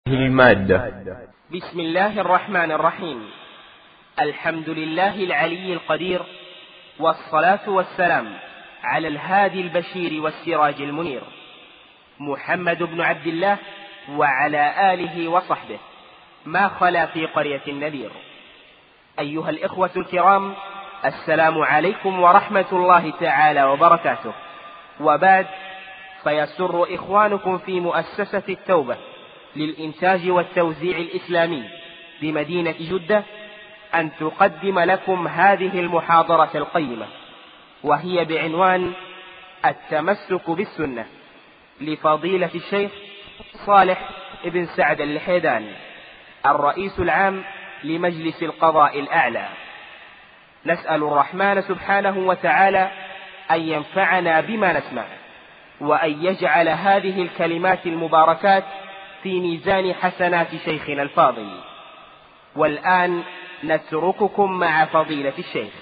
المادة. بسم الله الرحمن الرحيم. الحمد لله العلي القدير، والصلاة والسلام على الهادي البشير والسراج المنير، محمد بن عبد الله وعلى آله وصحبه، ما خلا في قرية النذير. أيها الإخوة الكرام، السلام عليكم ورحمة الله تعالى وبركاته. وبعد، فيسر إخوانكم في مؤسسة التوبة للإنتاج والتوزيع الإسلامي بمدينة جدة أن تقدم لكم هذه المحاضرة القيمة، وهي بعنوان التمسك بالسنة، لفضيلة الشيخ صالح بن سعد الحيداني، الرئيس العام لمجلس القضاء الأعلى. نسأل الرحمن سبحانه وتعالى أن ينفعنا بما نسمع، وأن يجعل هذه الكلمات المباركات في ميزان حسنات شيخنا الفاضل. والآن نترككم مع فضيلة الشيخ.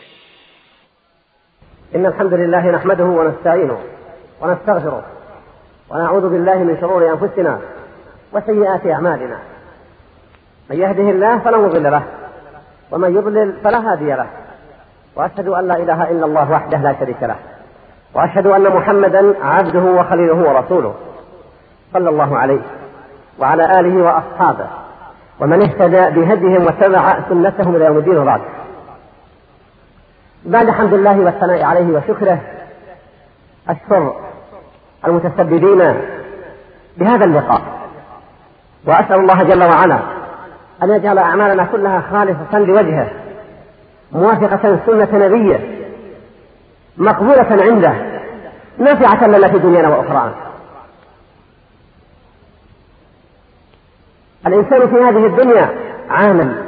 إن الحمد لله نحمده ونستعينه ونستغفره ونعوذ بالله من شرور أنفسنا وسيئات أعمالنا. من يهده الله فلا مضل له، ومن يضلل فلا هادي له. وأشهد أن لا إله إلا الله وحده لا شريك له، وأشهد أن محمدا عبده وخليله ورسوله، صلى الله عليه وعلى آله وأصحابه ومن اهتدى بهديهم واتبع سنتهم إلى يوم الدين. وبعد، بعد حمد الله والثناء عليه وشكره، أشكر المتسببين بهذا اللقاء، وأسأل الله جل وعلا أن يجعل أعمالنا كلها خالصة لوجهه، موافقة سنة نبيه، مقبولة عنده، نافعة لنا في دنيانا وأخرانا. الإنسان في هذه الدنيا عامل،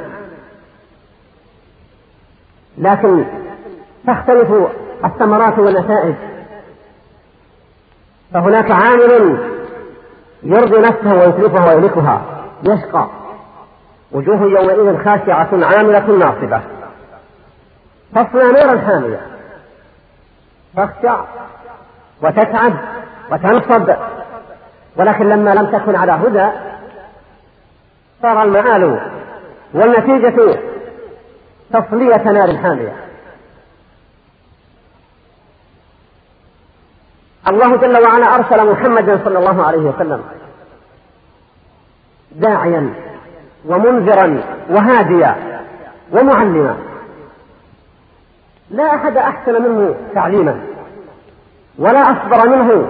لكن تختلف الثمرات والنتائج. فهناك عامل يرضي نفسه ويتلفها ويهلكها، يشقى. وجوه يومئذ خاشعة عاملة ناصبة تصلى نارا حامية، تخشع وتتعب وتنصب، ولكن لما لم تكن على هدى صار المآل والنتيجة تصلية نار حامية. الله جل وعلا أرسل محمدا صلى الله عليه وسلم داعيا ومنذرا وهاديا ومعلما. لا أحد أحسن منه تعليما، ولا أصبر منه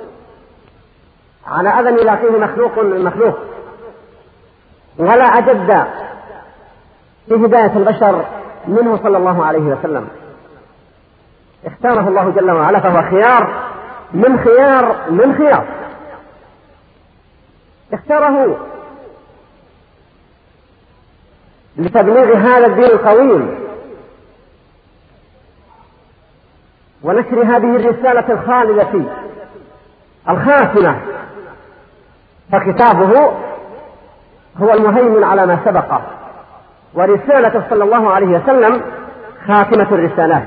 على أذى يلاقيه مخلوق من مخلوق، ولا أجد في هداية البشر منه صلى الله عليه وسلم. اختاره الله جل وعلا، فهو خيار من خيار من خيار. اختاره لتبليغ هذا الدين القويم ونشر هذه الرسالة الخالدة الخاتمة. فكتابه هو المهيمن على ما سبقه، ورسالته صلى الله عليه وسلم خاتمة الرسالات.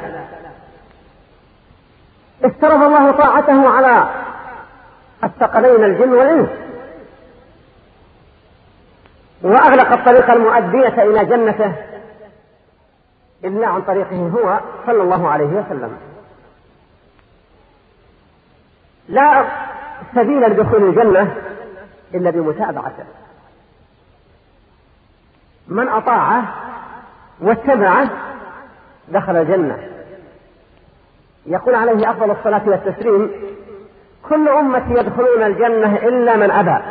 افترض الله طاعته على الثقلين الجن والإنس، وأغلق الطريق المؤدية إلى جنته إلا عن طريقه هو صلى الله عليه وسلم. لا سبيل لدخول الجنة إلا بمتابعته. من أطاعه واتبعه دخل الجنة. يقول عليه أفضل الصلاة والتسليم: كل أمتي يدخلون الجنة إلا من أبى.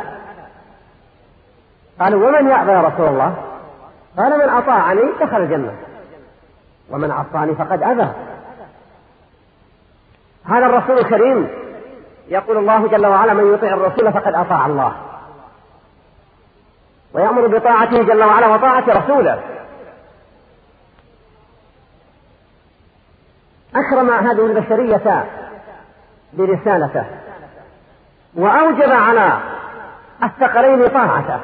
قالوا: ومن يأبى يا رسول الله؟ قال: من أطاعني دخل الجنة، ومن عصاني فقد أبى. هذا الرسول الكريم يقول الله جل وعلا: من يطيع الرسول فقد أطاع الله، ويأمر بطاعته جل وعلا وطاعة رسوله. أكرم هذه البشرية برسالته، وأوجب على الثقلين طاعته.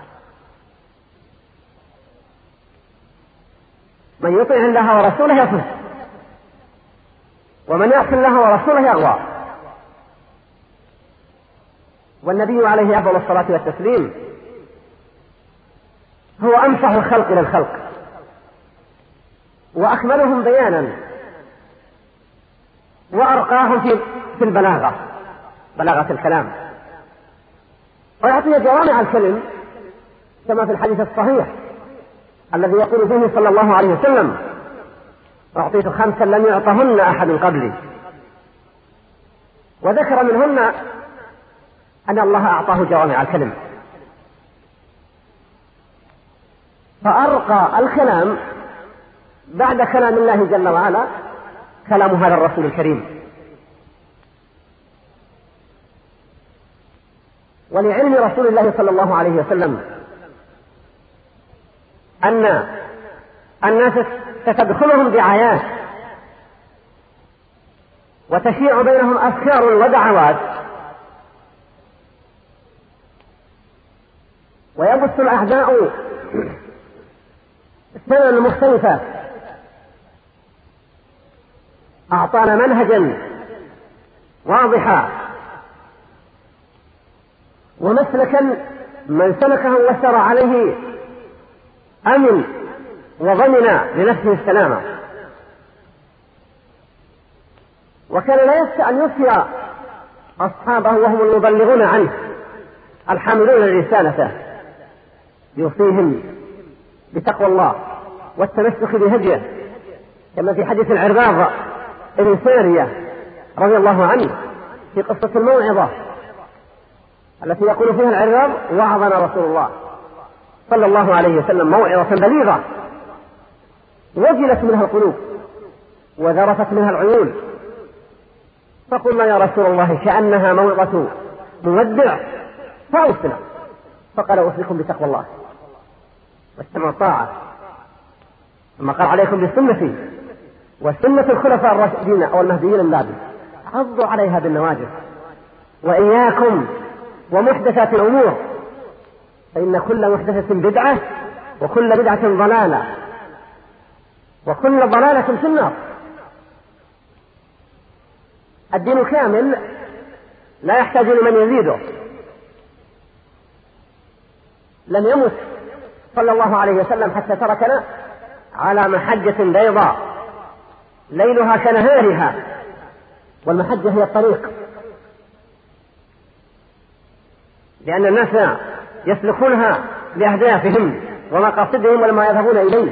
من يطيع الله ورسوله يفوز، ومن يعصي الله ورسوله يغوى. والنبي عليه أفضل الصلاة والتسليم هو أمسح الخلق للخلق وأكملهم بيانا وأرقاهم في البلاغة، بلاغة الكلام، ويعطي جوامع الكلم كما في الحديث الصحيح الذي يقول فيه صلى الله عليه وسلم: أعطيت 5 لم يعطهن أحد قبلي، وذكر منهن أن الله أعطاه جوامع الكلم. فأرقى الكلام بعد كلام الله جل وعلا كلام هذا الرسول الكريم. ولعلم رسول الله صلى الله عليه وسلم أن الناس ستدخلهم دعايات وتشيع بينهم أفكار ودعوات، ويبث الأعداء السنن المختلفة، أعطانا منهجا واضحا ومسلكا من سلكه وسر عليه أمن وضمن لنفسه السلامة. وكان لا يخشى أن يوصي أصحابه وهم المبلغون عنه الحاملون لرسالته، يوصيهم بتقوى الله والتمسك بهديه، كما في حديث العرباض بن سارية رضي الله عنه في قصة الموعظة التي يقول فيها العرباض: وعظنا رسول الله صلى الله عليه وسلم موعظة بليغة وجلت منها القلوب وذرفت منها العيون، فقلنا يا رسول الله كأنها موعظة مودع فأوصنا، فقال: أوصيكم بتقوى الله والسمع والطاعة، ثم قال: عليكم بسنتي وسنة الخلفاء الراشدين أو المهديين من بعدي، عضوا عليها بالنواجذ، وإياكم ومحدثات الأمور، فإن كل محدثة بدعة وكل بدعة ضلالة وكل ضلالة في النار. الدين كامل لا يحتاج لمن يزيده. لم يمت صلى الله عليه وسلم حتى تركنا على محجة بيضاء ليلها كنهارها، والمحجة هي الطريق، لأن الناس يسلكونها لأهدافهم ومقاصدهم ولما يذهبون إليه،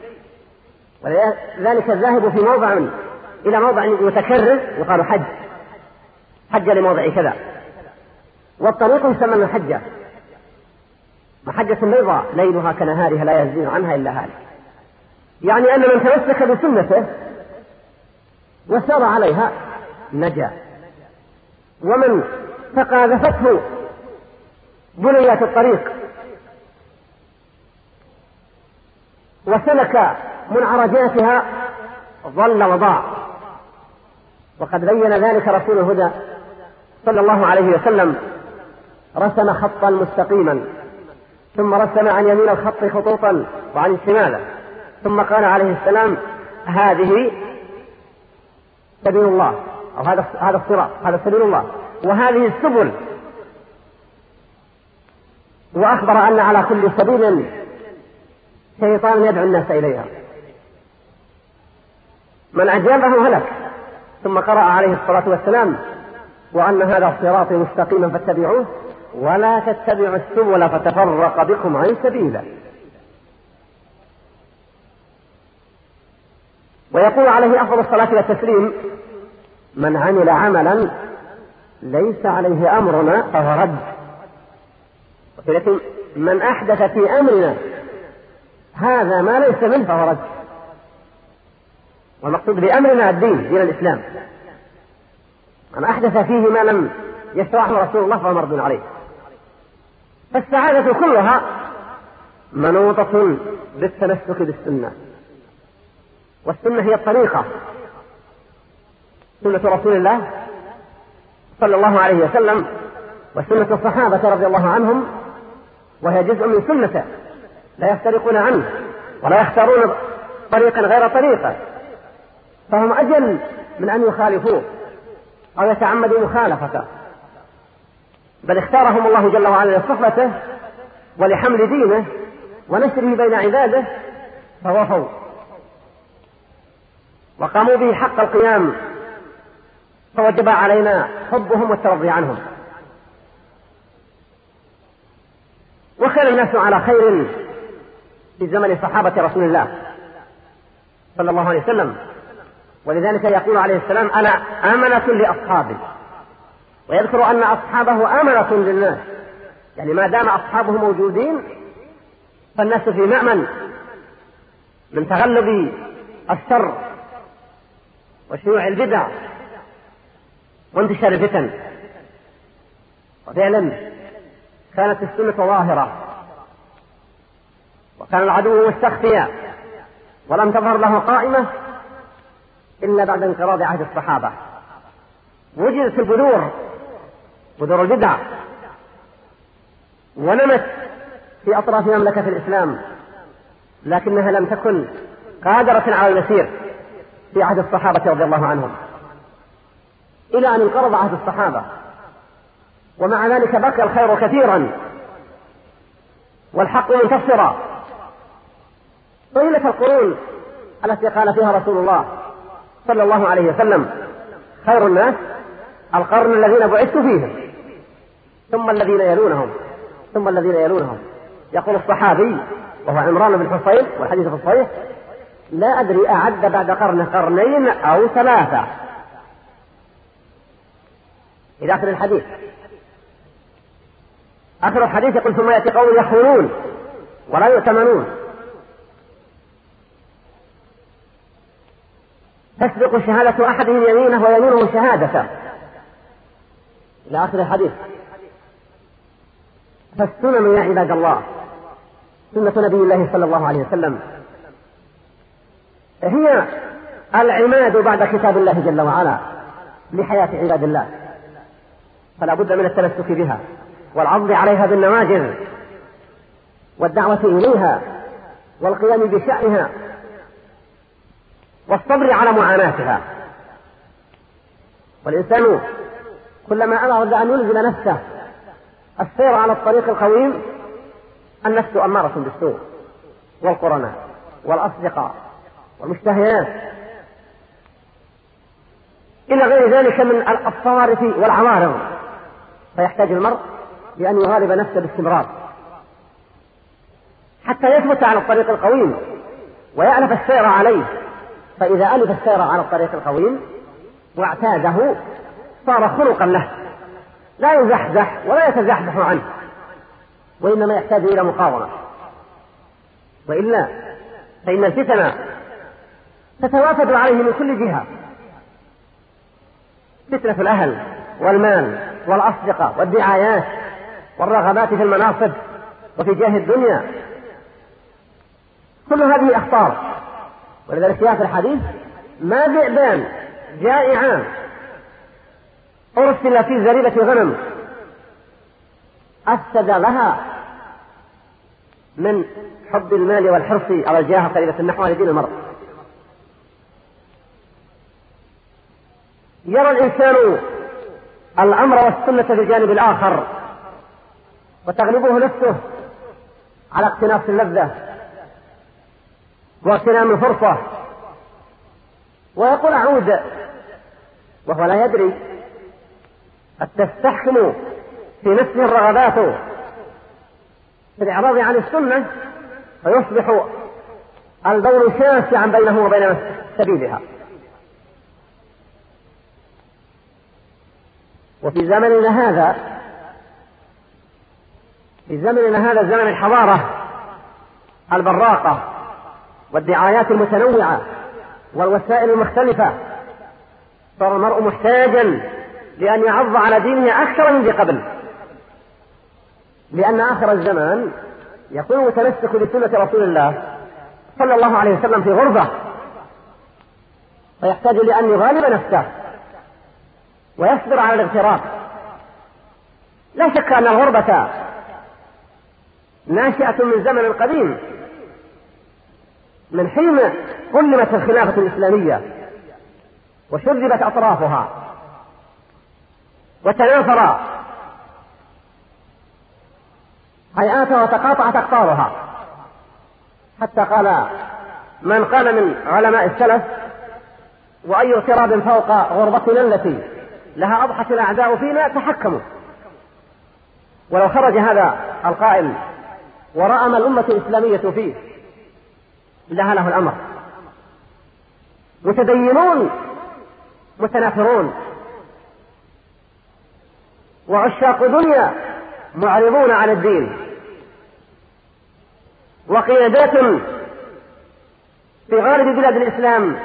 ولذلك الذاهب في موضع إلى موضع متكرر يقال حج لموضع كذا، والطريق يسمى المحجة، محجة بيضاء ليلها كنهارها لا يزيغ عنها إلا هالك، يعني أن من تمسك بسنته وسار عليها نجا، ومن تقاذفته بنيات الطريق وسلك منعرجاتها ضل وضاع. وقد بين ذلك رسول الهدى صلى الله عليه وسلم، رسم خطا مستقيما ثم رسم عن يمين الخط خطوطا وعن شماله، ثم قال عليه السلام: هذه سبيل الله، أو هذا الصراط، هذا سبيل الله، وهذه السبل، وأخبر أن على كل سبيل شيطان يدعو الناس إليها، من أجابه هلك. ثم قرأ عليه الصلاة والسلام: وأن هذا صراطي مستقيما فاتبعوه ولا تتبعوا السبل فتفرق بكم عن سبيله. ويقول عليه أفضل الصلاة والتسليم: من عمل عملا ليس عليه أمرنا فهو رد، ولكن من أحدث في أمرنا هذا ما ليس منه فهو رد. والمقصود بأمرنا الدين، دين الإسلام، من أحدث فيه ما لم يشرعه رسول الله فهو مرد عليه. فالسعادة كلها منوطة بالتمسك بالسنة، والسنة هي الطريقة، سنة رسول الله صلى الله عليه وسلم وسنة الصحابة رضي الله عنهم، وهي جزء من سنته لا يفترقون عنه ولا يختارون طريقا غير طريقه، فهم أجل من أن يخالفوه أو يتعمدوا مخالفته، بل اختارهم الله جل وعلا لصحبته ولحمل دينه ونشره بين عباده فوفوا وقاموا به حق القيام، فوجب علينا حبهم والترضي عنهم. وكان الناس على خير في زمن صحابة رسول الله صلى الله عليه وسلم، ولذلك يقول عليه السلام: أنا آمنة لأصحابي، ويذكر أن أصحابه آمنة للناس، يعني ما دام أصحابه موجودين فالناس في مأمن من تغلب الشر وشيوع البدع وانتشار الفتن. وفعلا كانت السنة ظاهرة، وكان العدو مستخفيا، ولم تظهر له قائمة إلا بعد انقراض عهد الصحابة. وجدت البذور، بذور البدع، ونمت في أطراف مملكة الإسلام، لكنها لم تكن قادرة على المسير في عهد الصحابة رضي الله عنهم، إلى أن انقرض عهد الصحابة. ومع ذلك بقي الخير كثيرا والحق منتصرا. طيلة القرون التي قال فيها رسول الله صلى الله عليه وسلم: خير الناس القرن الذين بعثت فيهم ثم الذين يلونهم ثم الذين يلونهم. يقول الصحابي وهو عمران بن حصين، والحديث في الصحيح: لا أدري أعد بعد قرنين أو ثلاثة، إلى آخر الحديث. آخر الحديث يقول: ثم يأتي قوم يخونون ولا يؤتمنون، تسبق شهادة أحدهم يمينه ويمينه شهادته، إلى آخر الحديث. فالسنن يا عباد الله، سنة نبي الله صلى الله عليه وسلم هي العماد بعد كتاب الله جل وعلا لحياة عباد الله، فلا بد من التمسك بها والعض عليها بالنواجذ والدعوة إليها والقيام بشأنها والصبر على معاناتها. والإنسان كلما أراد أن يلزم نفسه السير على الطريق القويم، النفس أمارة بالسوء والقرناء والأصدقاء والمشتهيات إلى غير ذلك من الصوارف والعوارض، فيحتاج المرء لأن يغالب نفسه باستمرار حتى يثبت على الطريق القويم ويألف السير عليه. فإذا ألف السير على الطريق القويم واعتاده صار خلقا له، لا يزحزح ولا يتزحزح عنه، وإنما يحتاج إلى مقاومة، وإلا فإن الفتن تتوافد عليه من كل جهة: فتنة الأهل والمال والأصدقاء والدعايات والرغبات في المناصب وفي جاه الدنيا، كل هذه أخطار. ولذلك في آخر الحديث: ما ذئبان جائعان أرسل في زريبة غنم أفسد لها من حب المال والحرص على الجاه قليلة النحو على دين المرء. يرى الإنسان الأمر والسنة في الجانب الآخر وتغلبه نفسه على اقتناص اللذة واغتنام الفرصة، ويقول أعود، وهو لا يدري قد تستحكم في نفسه الرغبات في الإعراض عن السنة، فيصبح البول شاسعا بينه وبين سبيلها. وفي زمننا هذا، في زمننا هذا زمن الحضارة البراقة والدعايات المتنوعة والوسائل المختلفة، صار المرء محتاجا لأن يعض على دينه أكثر من قبل، لأن آخر الزمان يكون متمسك بسنة رسول الله صلى الله عليه وسلم في غربة، فيحتاج لأن يغالب نفسه ويصبر على الاغتراب. لا شك أن الغربة ناشئة من زمن قديم، من حين قلمت الخلافة الإسلامية وشذبت أطرافها وتناثر هيئاتها وتقاطعت أقطارها، حتى قال من قال من علماء السلف: وأي اغتراب فوق غربتنا التي لها أضحت الأعداء فينا تحكموا. ولو خرج هذا القائل ورأى ما الأمة الإسلامية فيه لها الأمر، متدينون متنافرون وعشاق دنيا معرضون عن الدين، وقيادات في غالب بلاد الإسلام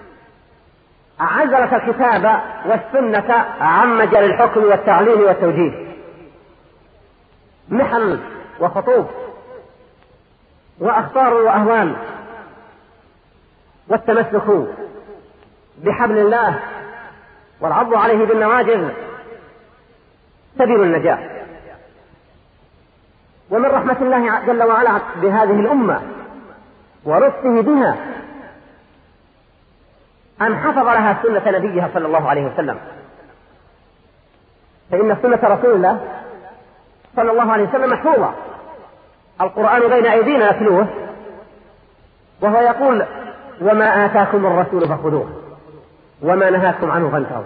عزلت الكتاب والسنة عن مجال الحكم والتعليم والتوجيه، محن وخطوب وأخطار وأهوال، والتمسك بحبل الله والعض عليه بالنواجذ سبيل النجاة. ومن رحمة الله جل وعلا بهذه الأمة ورفقه بها أن حفظ لها سنة نبيها صلى الله عليه وسلم، فإن سنة رسول الله صلى الله عليه وسلم محفوظة. القرآن بين أيدينا نتلوه، وهو يقول: وما آتاكم الرسول فخذوه وما نهاكم عنه فانتهوا.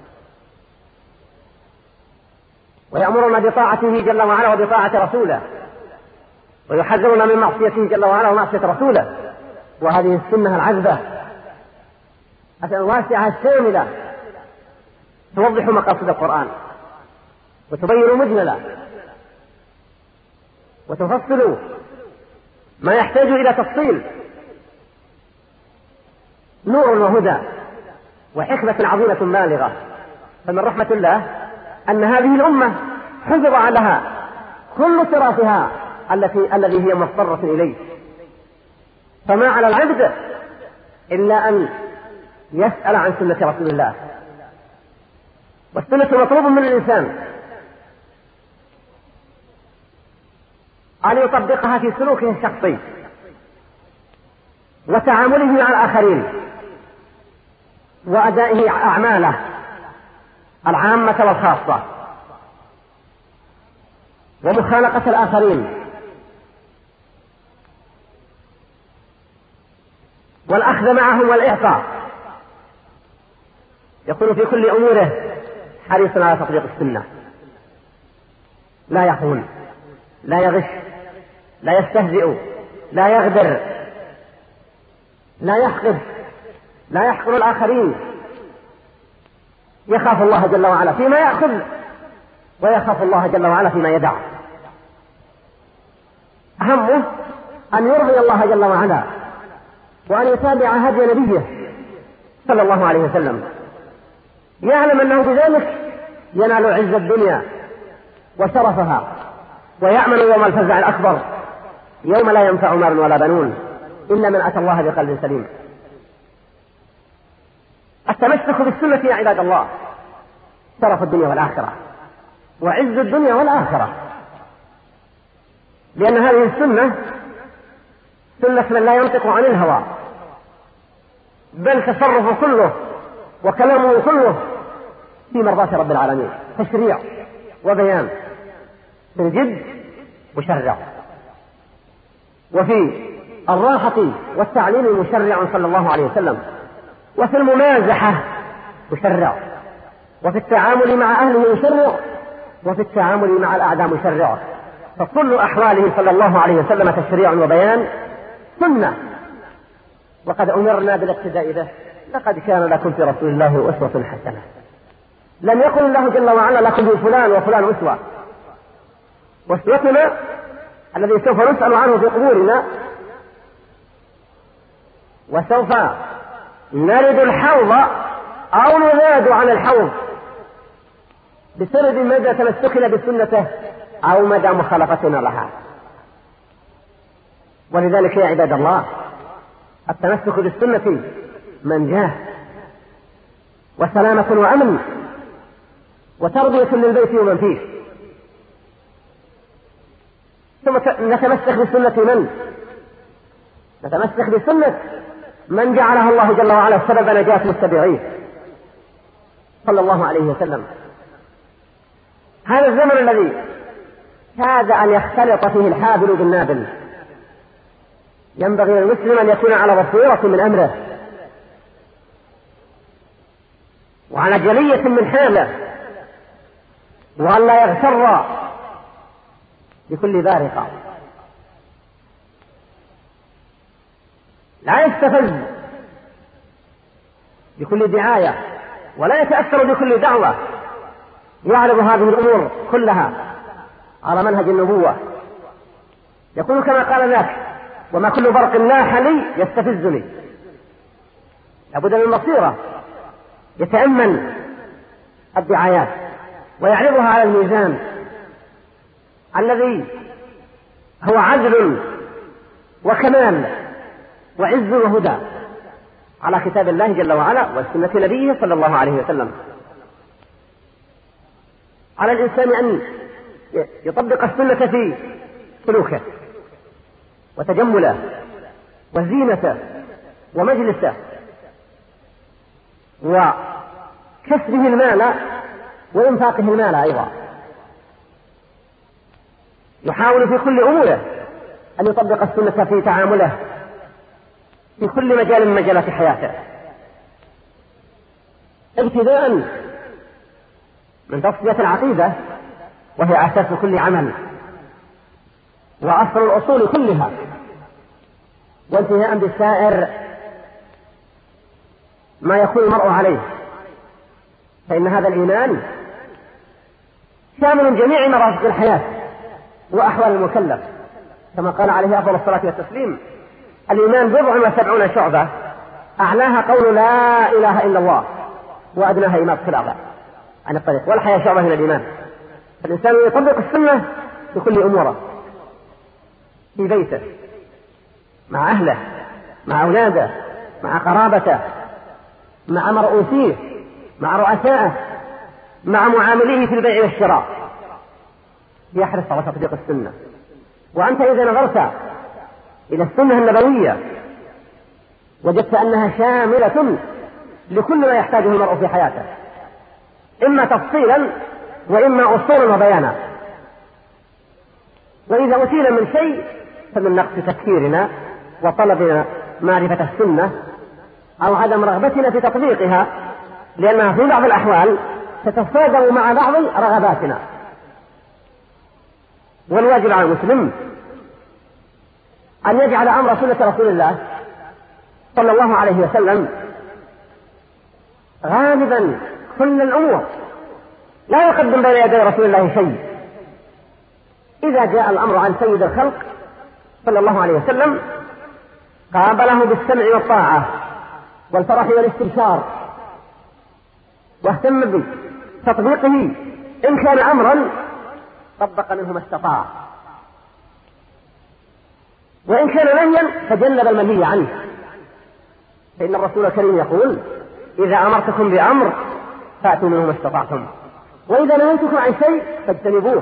ويأمرنا بطاعته جل وعلا وبطاعة رسوله، ويحذرنا من معصيته جل وعلا ومعصية رسوله. وهذه السنة العذبة الواسعة الشاملة توضح مقاصد القرآن وتبين مجملا وتفصل ما يحتاج إلى تفصيل، نور وهدى وحكمة عظيمة بالغة. فمن رحمة الله أن هذه الأمة حفظ لها كل تراثها الذي هي مضطرة إليه، فما على العبد إلا أن يسأل عن سنة رسول الله. والسنة مطلوب من الإنسان أن يطبقها في سلوكه الشخصي وتعامله مع الآخرين وأدائه أعماله العامة والخاصة ومخالقة الآخرين والأخذ معهم والإعطاء. يكون في كل أموره حريص على تطبيق السنة، لا يخون، لا يغش، لا يستهزئ، لا يغدر، لا يحقد، لا يحقر الآخرين، يخاف الله جل وعلا فيما يأخذ ويخاف الله جل وعلا فيما يدع. أهمه أن يرضي الله جل وعلا وأن يتابع هدي نبيه صلى الله عليه وسلم، يعلم أنه بذلك ينال عز الدنيا وشرفها ويأمن يوم الفزع الأكبر، يوم لا ينفع مال ولا بنون إلا من أتى الله بقلب سليم. التمسك بالسنة يا عباد الله شرف الدنيا والآخرة وعز الدنيا والآخرة، لأن هذه السنة سنة من لا ينطق عن الهوى، بل تصرف كله وكلامه كله في مرضاة رب العالمين، تشريع وبيان في الجد مشرع، وفي الراحة والتعليم مشرع صلى الله عليه وسلم، وفي الممازحة مشرع، وفي التعامل مع أهله مشرع، وفي التعامل مع الأعداء مشرع. فكل أحواله صلى الله عليه وسلم تشريع وبيان سنة، وقد أمرنا بالاقتداء به. لقد كان لكم في رسول الله أسوة حسنة. لم يقل الله جل وعلا لكم بفلان وفلان أسوة، وأسوتنا الذي سوف نسأل عنه في قبورنا، وسوف نرد الحوض أو نزاد عن الحوض بسبب مدى تمسكنا بسنته أو مدى مخالفتنا لها. ولذلك يا عباد الله التمسك بالسنة منجاة وسلامة وأمن وتربية للبيت ومن فيه. ثم نتمسك بسنة نتمسك بسنة من جعلها الله جل وعلا سبب نجاة متبعيه صلى الله عليه وسلم. هذا الزمن الذي كاد أن يختلط فيه الحابل بالنابل، ينبغي للمسلم أن يكون على بصيرة من أمره وعلى جلية من حاله، وأن لا يغتر بكل بارقة، لا يستفز بكل دعاية، ولا يتأثر بكل دعوة، يعرض هذه الأمور كلها على منهج النبوة، يكون كما قال ذاك: وما كل برق لاح لي يستفزني. لابد من بصيرة، يتأمل الدعايات ويعرضها على الميزان الذي هو عدل وكمال وعز وهدى، على كتاب الله جل وعلا وسنة نبيه صلى الله عليه وسلم. على الإنسان أن يطبق السنة في سلوكه وتجمله وزينته ومجلسه وكسبه المال وإنفاقه المال أيضا. يحاول في كل أموره أن يطبق السنة في تعامله في كل مجال من مجالات حياته، ابتداء من تصفية العقيدة وهي أساس كل عمل وأصل الأصول كلها، وانتهاء بسائر ما يكون المرء عليه، فإن هذا الإيمان شامل جميع مرافق الحياة وأحوال المكلف، كما قال عليه أفضل الصلاة والتسليم: الإيمان 70 شعبة، أعلاها قول لا إله إلا الله، وأدناها إماطة الأذى عن الطريق، والحياة شعبة من الإيمان. فالإنسان يطبق السنة في كل أموره، في بيته، مع أهله، مع أولاده، مع قرابته، مع مرؤوسيه، مع رؤسائه، مع معامليه في البيع والشراء، يحرص على تطبيق السنة. وأنت إذا نظرت إلى السنة النبوية وجدت أنها شاملة لكل ما يحتاجه المرء في حياته، إما تفصيلا وإما أصولا وبيانا. وإذا أتينا من شيء فمن نقص تفكيرنا وطلبنا معرفة السنة أو عدم رغبتنا في تطبيقها، لأنها في بعض الأحوال تتصادم مع بعض رغباتنا. والواجب على المسلم أن يجعل أمر سنة رسول الله صلى الله عليه وسلم غالبا كل الأمور، لا يقدم بين يدي رسول الله شيء. إذا جاء الأمر عن سيد الخلق صلى الله عليه وسلم قابله بالسمع والطاعة والفرح والاستبشار، واهتم بتطبيقه. إن كان أمرا طبق منه ما استطاع، وإن كان نهيا فجنب المنهي عنه، فإن الرسول الكريم يقول: إذا أمرتكم بأمر فأتوا منه ما استطعتم، وإذا نهيتكم عن شيء فاجتنبوه.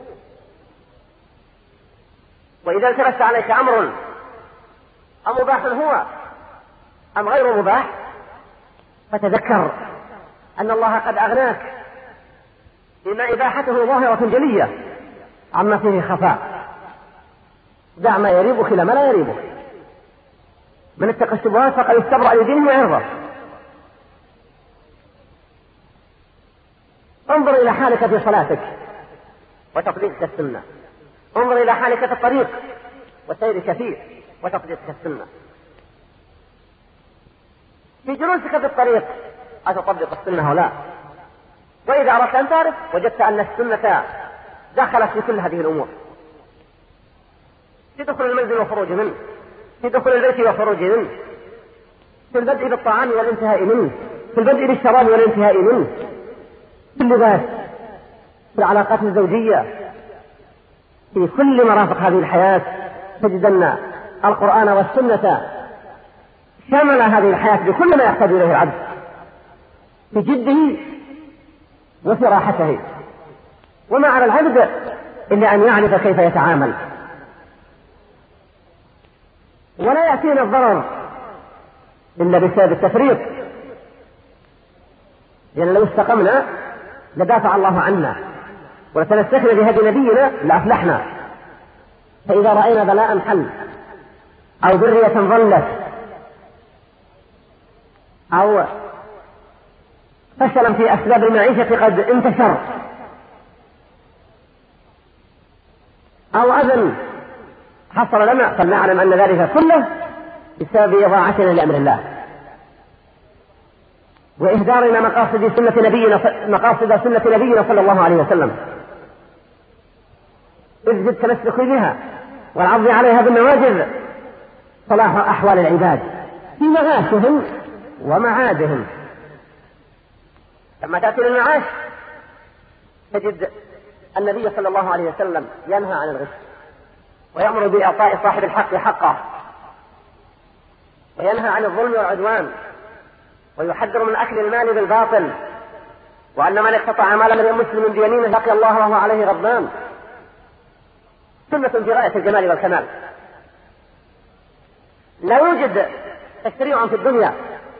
وإذا التبس عليك أمر أمباح هو أم غير مباح فتذكر أن الله قد أغناك بما إباحته ظاهرة جلية عما فيه خفاء. دع ما يريبك إلى ما لا يريبك، من اتقى الشبهات فقد استبرأ لدينه وعرضه. انظر إلى حالك في صلاتك وتطبيقك السنة، انظر إلى حالك في الطريق وسيرك فيه وتطبيقك السنة، في جلوسك في الطريق أتطبق السنة ولا؟ وإذا أردت أن تعرف وجدت أن السنة دخلت في كل هذه الأمور، في دخول المنزل وخروج منه، في دخول البيت وخروج منه، في البدء بالطعام والانتهاء منه، في البدء بالشراب والانتهاء منه، في اللباس، في العلاقات الزوجية، في كل مرافق هذه الحياة تجد أن القرآن والسنة شمل هذه الحياة بكل ما يحتاج إليه العبد في جده وفي راحته. وما على العبد إلا أن يعرف كيف يتعامل، ولا يأتينا الضرر إلا بسبب التفريط، لأن لو استقمنا لدافع الله عنا ولتمسكنا بهدي نبينا لأفلحنا. فإذا رأينا بلاء حل أو ذرية ضلت أو فشلا في أسباب المعيشة قد انتشر أو أذى حصل لنا، فلنعلم أن ذلك كله بسبب إضاعتنا لأمر الله وإهدارنا مقاصد سنة نبينا صلى الله عليه وسلم، إذ التمسك بها والعض عليها بالنواجذ صلاح أحوال العباد في معاشهم ومعادهم. لما تأتي للمعاش تجد النبي صلى الله عليه وسلم ينهى عن الغش ويأمر بإعطاء صاحب الحق حقه، وينهى عن الظلم والعدوان، ويحذر من أكل المال بالباطل، وأن من اقتطع مال من مسلم بيمينه لقي الله وهو عليه غضبان. سنة في غاية الجمال والكمال. لا يوجد تشريع في الدنيا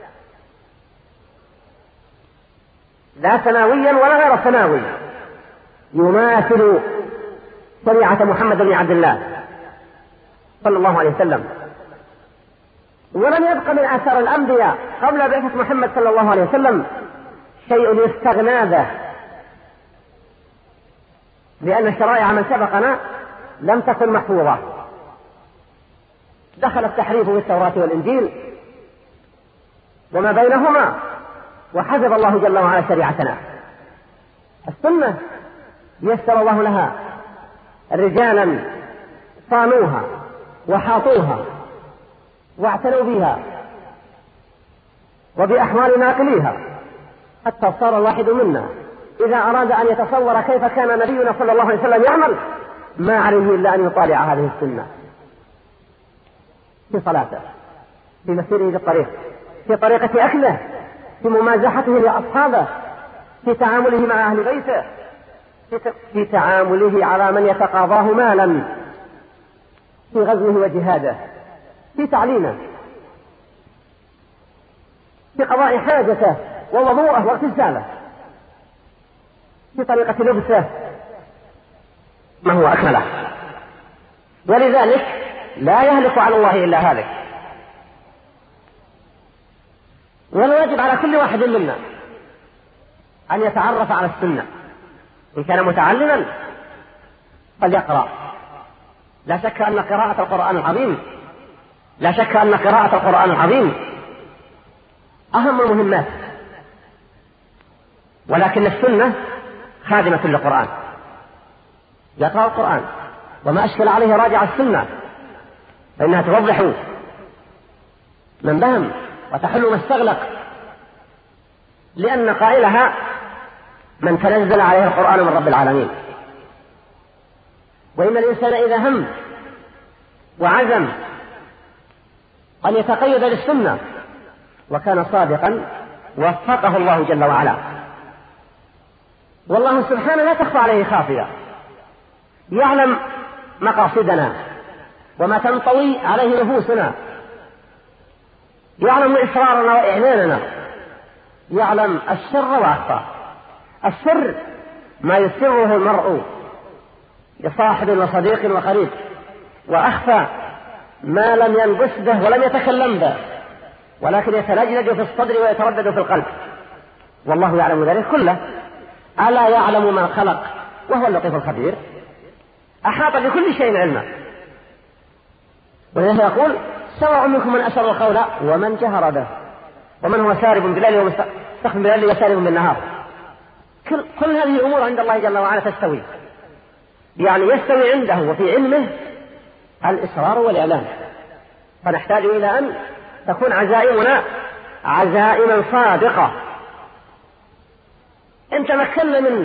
لا ثانويا ولا غير ثانوي يماثل شريعة محمد بن عبد الله صلى الله عليه وسلم. ولم يبق من آثار الأنبياء قبل بعثة محمد صلى الله عليه وسلم شيء يستغنى به، لأن شرائع من سبقنا لم تكن محفوظة. دخل التحريف في التوراة والإنجيل وما بينهما وحفظ الله جل وعلا شريعتنا. السنة يسر الله لها رجالا صانوها وحاطوها واعتنوا بها وبأحوال ناقليها، حتى صار الواحد منا إذا أراد أن يتصور كيف كان نبينا صلى الله عليه وسلم يعمل ما عليه إلا أن يطالع هذه السنة في صلاته، في مسيره للطريق، في طريقة أكله، في ممازحته لأصحابه، في تعامله مع أهل بيته، في تعامله على من يتقاضاه مالا، في غزوه وجهاده، في تعليمه، في قضاء حاجته ووضوءه واغتساله، في طريقة لبسه، ما هو أكمله. ولذلك لا يهلك على الله إلا هالك. والواجب على كل واحد منا أن يتعرف على السنة. إن كان متعلما فليقرأ. لا شك أن قراءة القرآن العظيم أهم المهمات، ولكن السنة خادمة للقرآن. يقرأ القرآن وما أشكل عليه راجع السنة، فإنها توضح من بهم وتحل ما استغلق، لأن قائلها من تنزل عليه القرآن من رب العالمين. وإن الإنسان إذا هم وعزم أن يتقيد للسنة وكان صادقا وفقه الله جل وعلا. والله سبحانه لا تخفى عليه خافية، يعلم مقاصدنا وما تنطوي عليه نفوسنا، يعلم إصرارنا وإعلاننا، يعلم السر وأخفى. السر ما يسره المرء لصاحب وصديق وقريب، وأخفى ما لم ينبس به ولم يتكلم به، ولكن يتلجلج في الصدر ويتردد في القلب، والله يعلم ذلك كله. ألا يعلم من خلق وهو اللطيف الخبير؟ أحاط بكل شيء علما. ولذلك يقول سواء منكم من أسر القول ومن جهر به ومن هو سارب بالليل ومستخف بالليل وسارب بالنهار. كل هذه الأمور عند الله جل وعلا تستوي، يعني يستوي عنده وفي علمه الإصرار والإعلان. فنحتاج إلى أن تكون عزائمنا عزائما صادقة. إن تمكنا من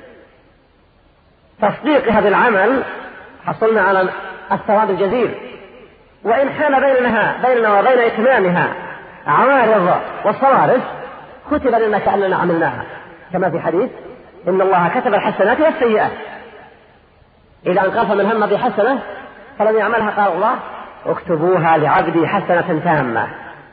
تصديق هذا العمل حصلنا على الثواب الجزيل، وإن حال بيننا وبين إتمامها عوارض وصوارف كتب لنا كأننا عملناها، كما في حديث إن الله كتب الحسنات والسيئات. إذا أن قال فمن هم بحسنة فلم يعملها قال الله اكتبوها لعبدي حسنة تامة.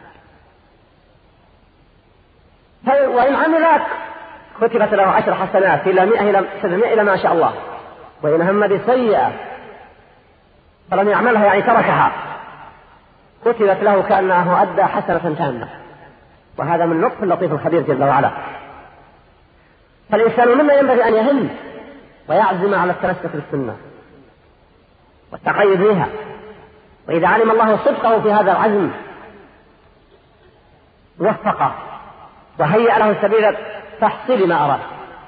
وإن عملت كتبت له 10 حسنات إلى 100 إلى 700 إلى ما شاء الله. وإن هم بسيئة فلم يعملها يعني تركها كتبت له كأنه أدى حسنة تامة. وهذا من لطف اللطيف الخبير جل وعلا. فالإنسان مما ينبغي أن يهم ويعزم على التمسك بالسنة والتقيد بها، وإذا علم الله صدقه في هذا العزم وفقه وهيأ له سبيل تحصيل ما أراد.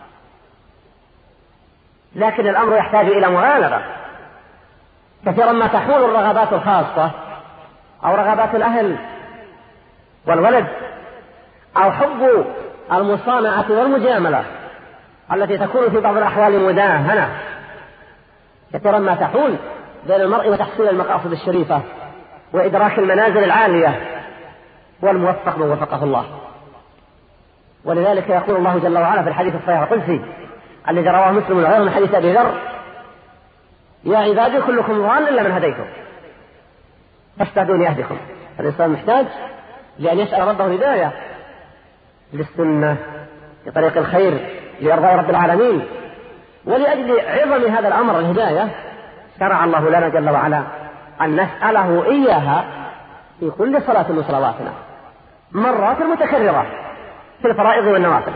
لكن الأمر يحتاج إلى مغالبة. كثيرا ما تحول الرغبات الخاصة أو رغبات الأهل والولد أو حب المصانعة والمجاملة التي تكون في بعض الأحوال مداهنة، كثيرا ما تحول بين المرء وتحصيل المقاصد الشريفة وإدراك المنازل العالية، والموفق من وفقه الله. ولذلك يقول الله جل وعلا في الحديث الصحيح القدسي الذي رواه مسلم وغيره من حديث أبي ذر: يا عبادي كلكم ضال إلا من هديتم فاستهدوني أهدكم. الإنسان محتاج لأن يسأل ربه هداية للسنة لطريق الخير لإرضاء رب العالمين. ولأجل عظم هذا الأمر الهداية شرع الله لنا جل وعلا أن نسأله إياها في كل صلاة من صلواتنا مرات متكررة في الفرائض والنوافل.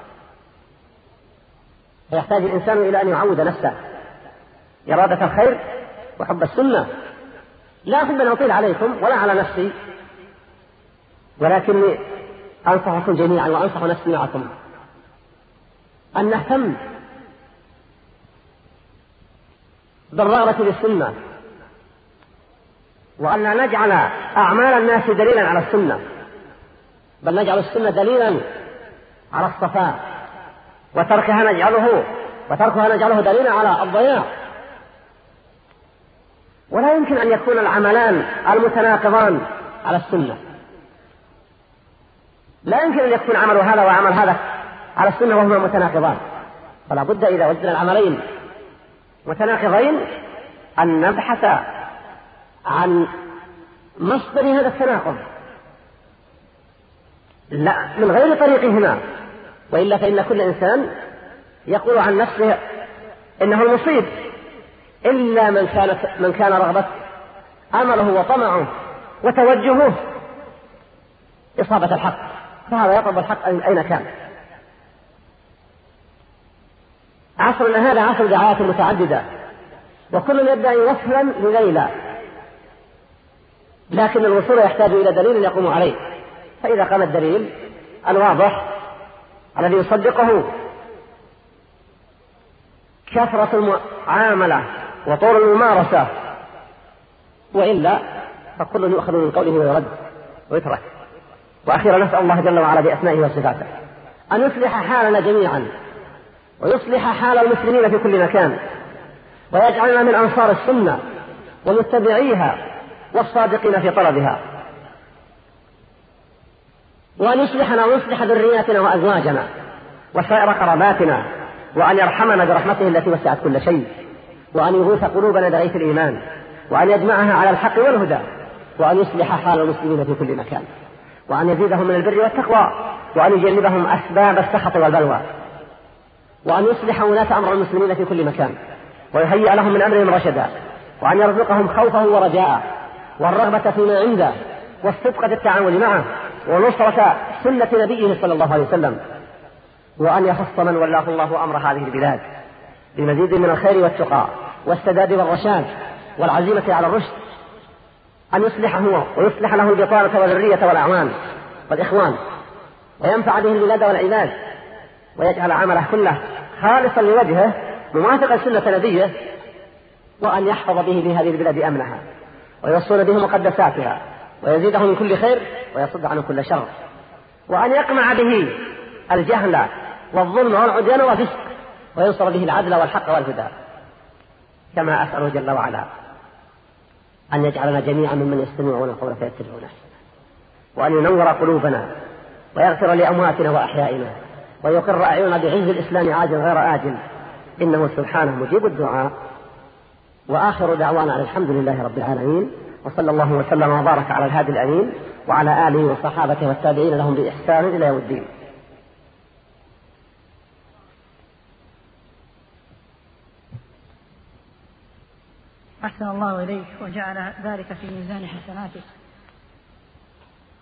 فيحتاج الإنسان إلى أن يعود نفسه إرادة الخير وحب السنة. لا أحب أن أطيل عليكم ولا على نفسي، ولكني أنصحكم جميعا وأنصح نفسي معكم أن نهتم بالرغبة بالسنة، وأن نجعل أعمال الناس دليلا على السنة، بل نجعل السنة دليلا على الصفاء، وتركها نجعله دليلا على الضياع. ولا يمكن أن يكون العملان المتناقضان على السنة. لا يمكن أن يكون عمل هذا وعمل هذا على السنة وهما متناقضان. فلا بد إذا وجدنا العملين متناقضين أن نبحث عن مصدر هذا التناقض، لا من غير طريقهما، وإلا فإن كل إنسان يقول عن نفسه إنه المصيب، إلا من كان رغبة أمله وطمعه وتوجهه إصابة الحق، فهذا يطلب الحق أين كان. عصرنا هذا عصر دعايات متعددة، وكل يدعي وصلا لليلى، لكن الوصول يحتاج إلى دليل يقوم عليه. فإذا قام الدليل الواضح الذي يصدقه كثرة المعاملة وطول الممارسة، وإلا فكل يؤخذ من قوله ويرد ويترك. وأخيرا نسأل الله جل وعلا بأسمائه وصفاته أن يصلح حالنا جميعا، ويصلح حال المسلمين في كل مكان، ويجعلنا من أنصار السنة ومتبعيها والصادقين في طلبها، وأن يصلحنا ويصلح ذرياتنا وأزواجنا وسائر قراباتنا، وأن يرحمنا برحمته التي وسعت كل شيء، وأن يغوث قلوبنا بغيث الإيمان، وأن يجمعها على الحق والهدى، وأن يصلح حال المسلمين في كل مكان، وأن يزيدهم من البر والتقوى، وأن يجنبهم أسباب السخط والبلوى، وأن يصلح ولاة أمر المسلمين في كل مكان، ويهيئ لهم من أمرهم رشدا، وأن يرزقهم خوفه ورجاءه والرغبة فيما عنده والصدق في التعامل معه ونصرة سنة نبيه صلى الله عليه وسلم، وأن يخص من ولاه الله أمر هذه البلاد بمزيد من الخير والتقى والسداد والرشاد والعزيمة على الرشد، أن يصلح هو ويصلح له البطانة والذرية والأعوان والإخوان، وينفع به البلاد والعباد، ويجعل عمله كله خالصا لوجهه موافقا سنة نبيه، وأن يحفظ به هذه البلاد أمنها، ويوصل به مقدساتها، ويزيده من كل خير، ويصد عنه كل شر، وأن يقمع به الجهل والظلم والعديان والفسق، وينصر به العدل والحق والهدى. كما أسأله جل وعلا أن يجعلنا جميعا ممن يستمعون القول فيتبعون أحسنه، وأن ينور قلوبنا ويغفر لأمواتنا وأحيائنا، ويقر أعيننا بعز الإسلام عاجل غير آجل، إنه سبحانه مجيب الدعاء. وآخر دعوانا الحمد لله رب العالمين، وصلى الله وسلم وبارك على الهادي الأمين وعلى آله وصحابته والتابعين لهم بإحسان إلى يوم الدين. أحسن الله إليك وجعل ذلك في ميزان حسناتك.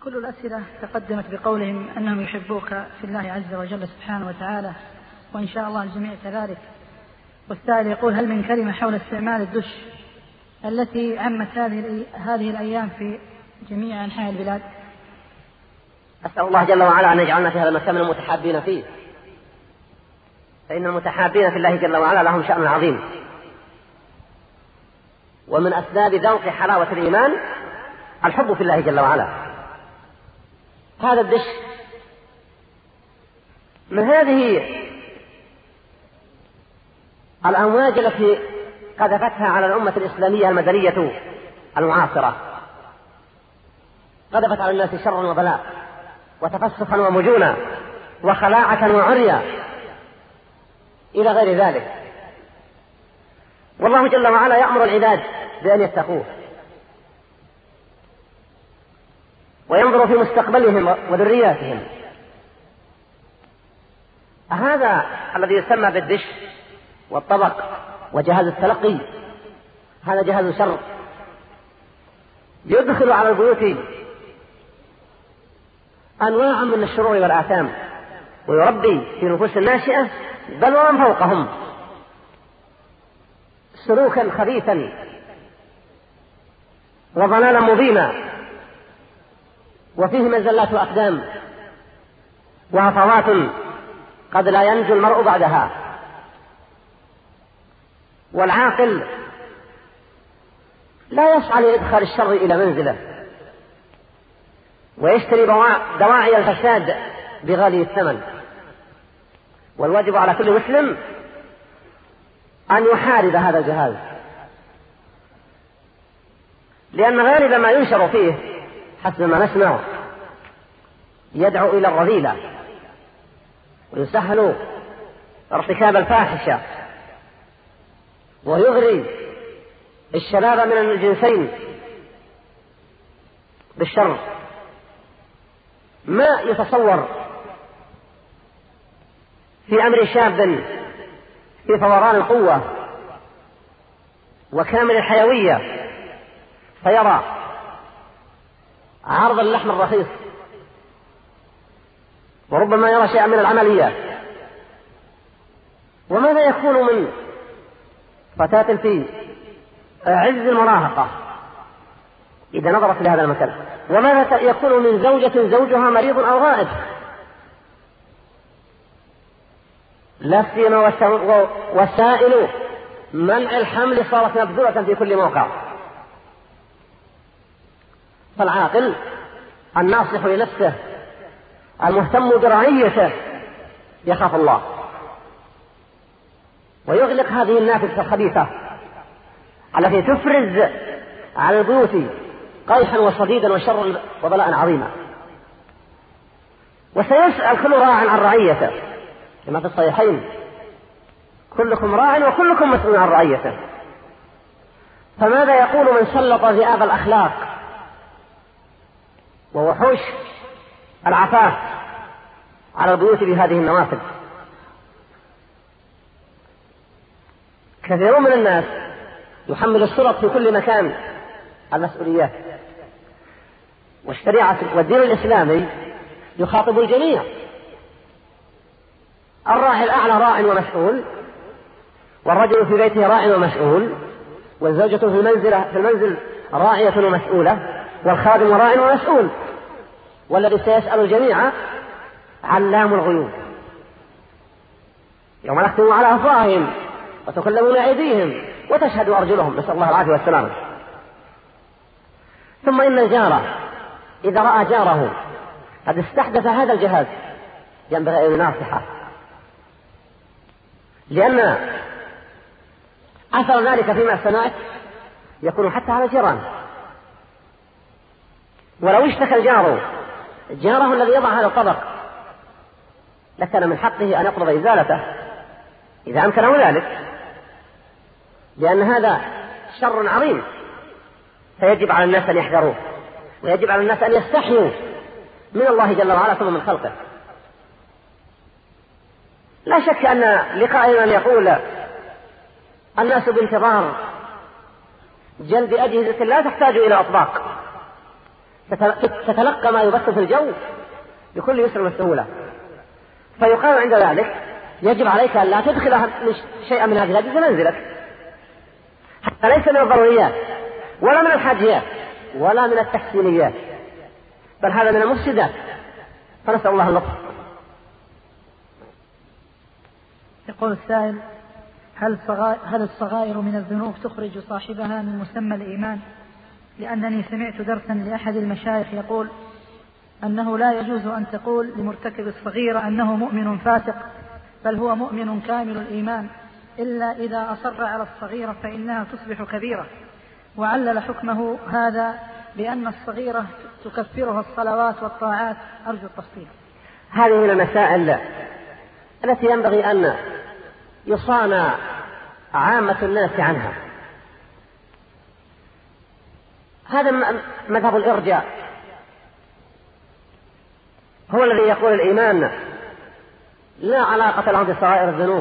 كل الأسئلة تقدمت بقولهم أنهم يحبوك في الله عز وجل سبحانه وتعالى، وإن شاء الله الجميع كذلك. والسائل يقول: هل من كلمة حول استعمال الدش التي عمت هذه الأيام في جميع أنحاء البلاد؟ أسأل الله جل وعلا أن يجعلنا في هذا المكان من المتحابين فيه، فإن المتحابين في الله جل وعلا لهم شأن عظيم. ومن أسباب ذوق حلاوة الإيمان الحب في الله جل وعلا. هذا الدش من هذه الأمواج التي قذفتها على الأمة الإسلامية المدنية المعاصرة، قذفت على الناس شرا وبلاء وتفسخا ومجونا وخلاعة وعريا إلى غير ذلك. والله جل وعلا يأمر العباد بأن يتقوه وينظروا في مستقبلهم وذرياتهم. هذا الذي يسمى بالدش والطبق وجهاز التلقي، هذا جهاز شر يدخل على البيوت أنواع من الشرور والآثام، ويربي في نفوس الناشئة بل ومن فوقهم سلوكا خبيثا وضلالا مبينا، وفيه مزلات أقدام وهفوات قد لا ينجو المرء بعدها. والعاقل لا يسعى لإدخال الشر إلى منزله ويشتري دواعي الفساد بغالي الثمن. والواجب على كل مسلم أن يحارب هذا الجهاز، لأن غالب ما ينشر فيه حسب ما نسمع يدعو إلى الرذيلة ويسهل ارتكاب الفاحشة ويغري الشباب من الجنسين بالشر. ما يتصور في أمر شاب في فوران القوة وكامل الحيوية فيرى عرض اللحم الرخيص، وربما يرى شيئا من العمليات. وماذا يكون من فتاة في عز المراهقة إذا نظرت لهذا المثل؟ وماذا يكون من زوجة زوجها مريض أو غائب؟ لا سيما وسائل منع الحمل صارت مبذولة في كل موقع. فالعاقل الناصح لنفسه المهتم برعيته يخاف الله ويغلق هذه النافذة الخبيثة التي تفرز على البيوت قيحا وصديدا وشرا وبلاء عظيما. وسيسأل كل راع عن رعيته كما في الصحيحين: كلكم راع وكلكم مسؤول عن رعيته. فماذا يقول من سلط ذئاب الأخلاق ووحوش العفاف على البيوت بهذه النوافذ؟ كثير من الناس يحمل السلط في كل مكان المسؤوليات، والشريعة والدين الإسلامي يخاطب الجميع. الراعي الأعلى راع ومسؤول، والرجل في بيته راع ومسؤول، والزوجة في المنزل راعية ومسؤولة، والخادم راع ومسؤول. والذي سيسأل الجميع علام الغيوب، يوم نختم على أفواههم وتكلمون أيديهم وتشهد أرجلهم، نسأل الله العافية والسلامة. ثم إن الجار إذا رأى جاره قد استحدث هذا الجهاز ينبغي أن يناصحه، لأن أثر ذلك فيما سمعت يكون حتى على الجيران. ولو اشتكى الجار جاره الذي يضع هذا الطبق لكان من حقه أن يطلب إزالته إذا أمكنه ذلك، لأن هذا شر عظيم. فيجب على الناس أن يحذروه، ويجب على الناس أن يستحيوا من الله جل وعلا ثم من خلقه. لا شك أن لقائنا أن يقول الناس بانتظار جلب أجهزة لا تحتاج إلى أطباق، تتلقى ما يبث في الجو بكل يسر وسهولة. فيقال عند ذلك يجب عليك أن لا تدخل شيئا من هذه الأجهزة منزلك، حتى ليس من الضروريات ولا من الحاجيات ولا من التحسينيات، بل هذا من المفسدات، فنسأل الله اللطف. يقول السائل: هل الصغائر من الذنوب تخرج صاحبها من مسمى الإيمان؟ لأنني سمعت درسا لأحد المشايخ يقول أنه لا يجوز أن تقول لمرتكب الصغيرة أنه مؤمن فاسق، بل هو مؤمن كامل الإيمان، إلا إذا أصر على الصغيرة فإنها تصبح كبيرة. وعلل حكمه هذا بأن الصغيرة تكفرها الصلوات والطاعات. أرجو التفصيل. هذه من المسائل التي ينبغي أن يصان عامة الناس عنها. هذا مذهب الإرجاء، هو الذي يقول الإيمان لا علاقة له بصغائر الذنوب،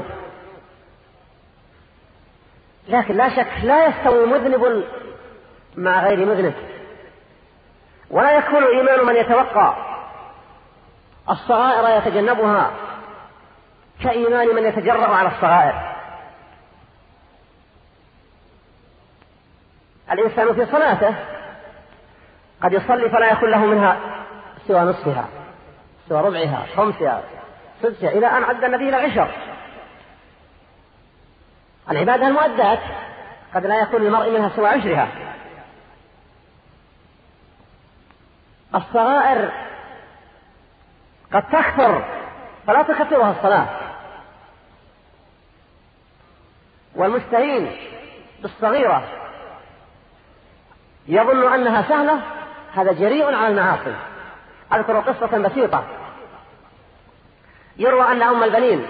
لكن لا شك لا يستوي مذنب مع غير مذنب، ولا يكون إيمان من يتوقع الصغائر يتجنبها كإيمان من يتجرأ على الصغائر. الإنسان في صلاته قد يصلي فلا يكون له منها سوى نصفها، سوى ربعها، خمسها، سدسها، إلى أن عد النبي إلى 10. العبادة المؤدات قد لا يكون للمرء منها سوى 10. الصغائر قد تكثر فلا تكثرها الصلاة، والمستهين بالصغيرة يظن أنها سهلة، هذا جريء على المعاصي. أذكر قصة بسيطة. يروى أن أم البنين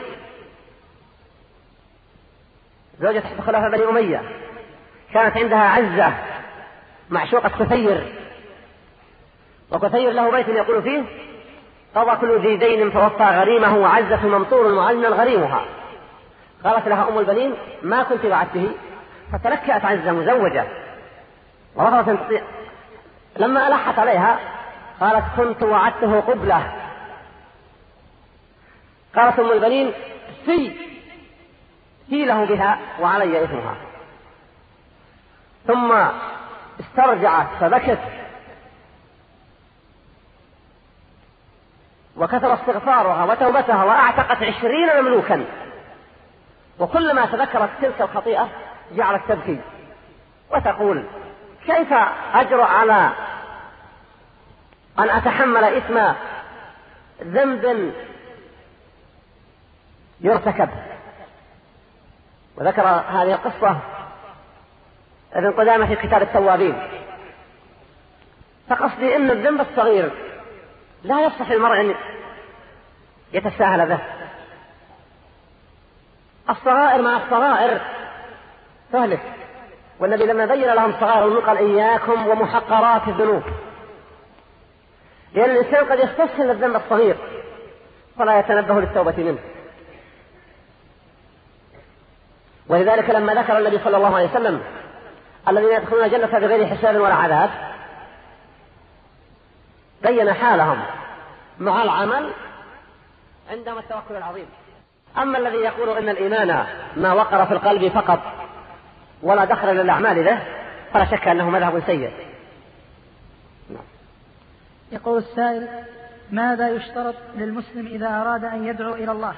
زوجة خلفاء بني أمية كانت عندها عزة معشوقة كثير، وكثير له بيت يقول فيه: قضى كل ذي دين فوفى غريمه، وعزة ممطور معلنا غريمها. قالت لها أم البنين: ما كنت وعدته؟ فتلكأت عزة مزوجة ورفضت تطيع. لما ألحت عليها قالت: كنت وعدته قبلة. قالت أم البنين: في له بها وعلي إثمها. ثم استرجعت فبكت، وكثر استغفارها وتوبتها، وأعتقت 20 مملوكا. وكلما تذكرت تلك الخطيئة جعلت تبكي وتقول: كيف أجرؤ على أن أتحمل إثم ذنب يرتكب. وذكر هذه القصة ابن قدامة في كتاب التوابين. فقصدي أن الذنب الصغير لا يصح المرء أن يتساهل به. الصغائر مع الصغائر تهلك، والنبي لما بين لهم صغائر قال: إياكم ومحقرات الذنوب، لأن الإنسان قد يستسهل الذنب الصغير فلا يتنبه للتوبة منه. ولذلك لما ذكر النبي صلى الله عليه وسلم الذين يدخلون الجنة بغير حساب ولا عذاب، بين حالهم مع العمل عندهم التوكل العظيم. أما الذي يقول إن الإيمان ما وقر في القلب فقط ولا دخل للأعمال له، فلا شك أنه مذهب سيء. يقول السائل: ماذا يشترط للمسلم إذا أراد أن يدعو إلى الله؟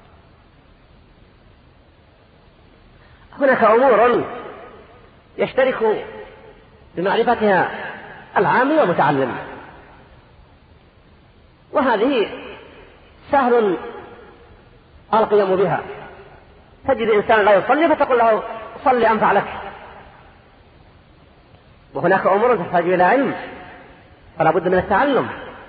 هناك أمور يشترك بمعرفتها العامل والمتعلم، وهذه سهل القيام بها. تجد إنسان لا يصلي فتقول له: صلي أنفع لك. وهناك أمور تحتاج إلى علم، فلا بد من التعلم.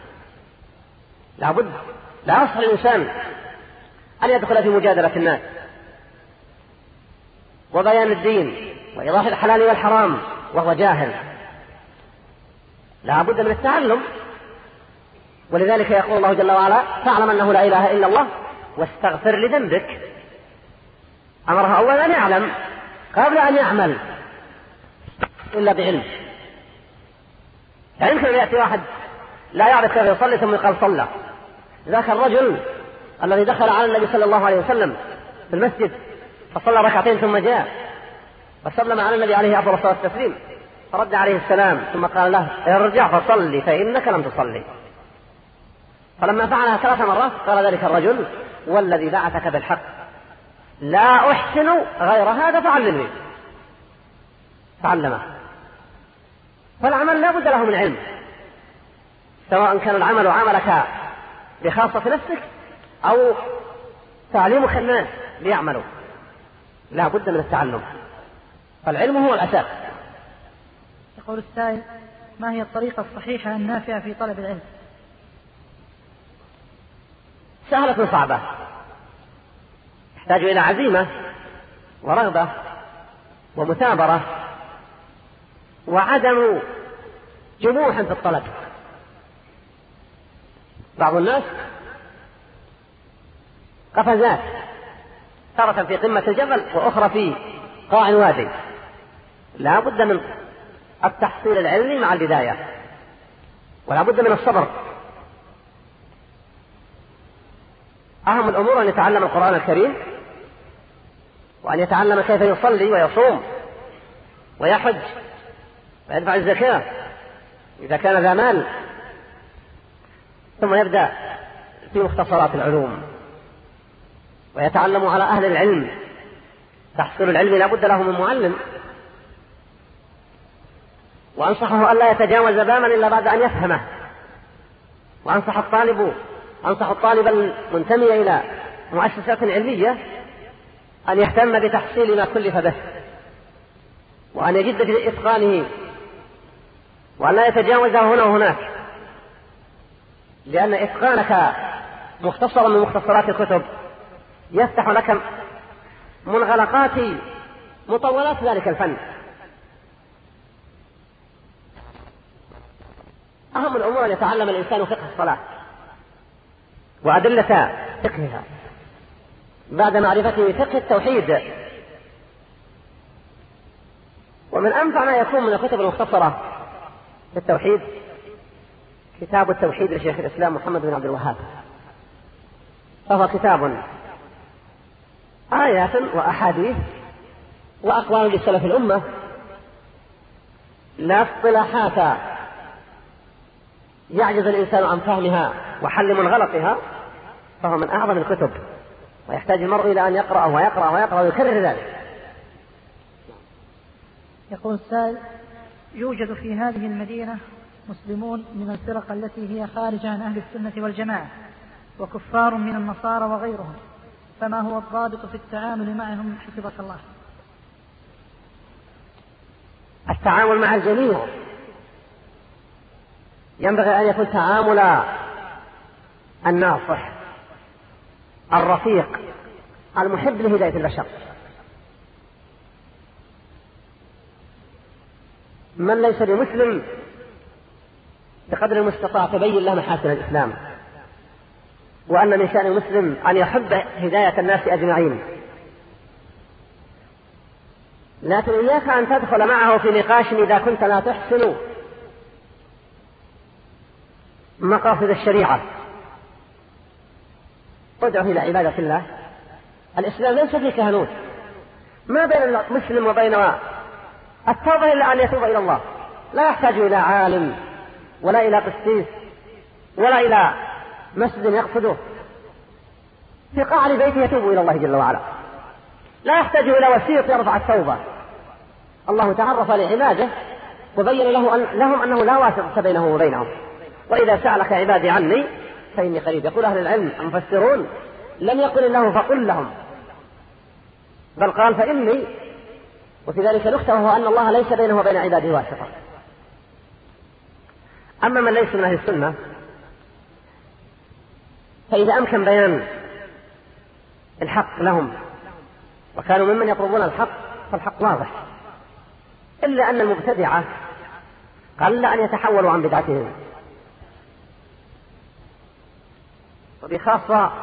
لا يصح الإنسان أن يدخل في مجادلة الناس وبيان الدين وإيضاح الحلال والحرام وهو جاهل. لا بد من التعلم. ولذلك يقول الله جل وعلا: فاعلم أنه لا إله إلا الله واستغفر لذنبك. أمرها أولا أن يعلم قبل أن يعمل إلا بعلم. يعني يمكن أن يأتي واحد لا يعرف كيف يصلي ثم يقال صلى. ذاك الرجل الذي دخل على النبي صلى الله عليه وسلم في المسجد فصلى ركعتين ثم جاء فسلم على النبي عليه أفضل الصلاة والتسليم فرد عليه السلام ثم قال له ارجع فصلي فإنك لم تصلي. فلما فعلها 3 مرات قال ذلك الرجل والذي بعثك بالحق لا أحسن غير هذا فعلمني، فعلمه. فالعمل لا بد له من علم، سواء كان العمل عملك بخاصة نفسك أو تعليمك الناس ليعملوا، لا بد من التعلم، فالعلم هو الأساس. يقول السائل: ما هي الطريقة الصحيحة النافعة في طلب العلم؟ سهلة صعبة، تحتاج إلى عزيمة ورغبة ومثابرة وعدم جموح في الطلب. بعض الناس قفزات، تارة في قمة الجبل وأخرى في قاع الوادي. لا بد من التحصيل العلمي مع البداية، ولا بد من الصبر. أهم الأمور أن يتعلم القرآن الكريم، وأن يتعلم كيف يصلي ويصوم ويحج ويدفع الزكاة إذا كان ذا مال، ثم يبدأ في مختصرات العلوم ويتعلم على أهل العلم. تحصيل العلم لا بد له من معلم، وأنصحه ألا يتجاوز باما إلا بعد أن يفهمه. وأنصح الطالب المنتمي إلى مؤسسات علمية أن يهتم بتحصيل ما كلف به، وأن يجد في إتقانه، وأن لا يتجاوزه هنا وهناك، لأن إتقانك مختصرا من مختصرات الكتب يفتح لك منغلقات مطولات ذلك الفن. أهم الأمور أن يتعلم الإنسان فقه الصلاة وأدلة فقهها بعد معرفته فقه التوحيد. ومن أنفع ما يكون من الكتب المختصرة في التوحيد كتاب التوحيد لشيخ الإسلام محمد بن عبد الوهاب، فهو كتاب آيات وأحاديث وأقوال لسلف الأمة، لا اصطلاحات يعجز الإنسان عن فهمها وحل منغلقها، فهو من أعظم الكتب، ويحتاج المرء إلى أن يقرأ ويقرأ ويقرأ ويكرر ذلك. يقول السائل: يوجد في هذه المدينة مسلمون من الفرق التي هي خارجة عن أهل السنة والجماعة، وكفار من النصارى وغيرهم، فما هو الضابط في التعامل معهم حفظك الله؟ التعامل مع الجميع ينبغي أن يكون تعامل الناصح الرفيق المحب لهداية البشر. من ليس بمسلم بقدر المستطاع تبين له محاسن الإسلام، وأن من شأن المسلم أن يحب هداية الناس أجمعين، لكن إياك أن تدخل معه في نقاش إذا كنت لا تحسن مقاصد الشريعة. ادعو إلى عبادة الله. الإسلام ليس فيه كهنوت، ما بين المسلم وبين التوبة إلا أن يتوب إلى الله، لا يحتاج إلى عالم ولا إلى قسيس ولا إلى مسجد يقصده، في قعر بيته يتوب إلى الله جل وعلا، لا يحتاج إلى وسيط يرفع التوبة. الله تعرف لعباده وبين لهم أنه لا واسطة بينه وبينهم. وإذا سألك عبادي عني فإني قريب. يقول أهل العلم المفسرون: لم يقل الله فقل لهم، بل قال فإني، وفي ذلك نكتة وهو أن الله ليس بينه وبين عباده واسطة. أما من ليس من أهل السنة فإذا أمكن بيان الحق لهم وكانوا ممن يطلبون الحق فالحق واضح، إلا أن المبتدعة قل أن يتحولوا عن بدعتهم، وبخاصة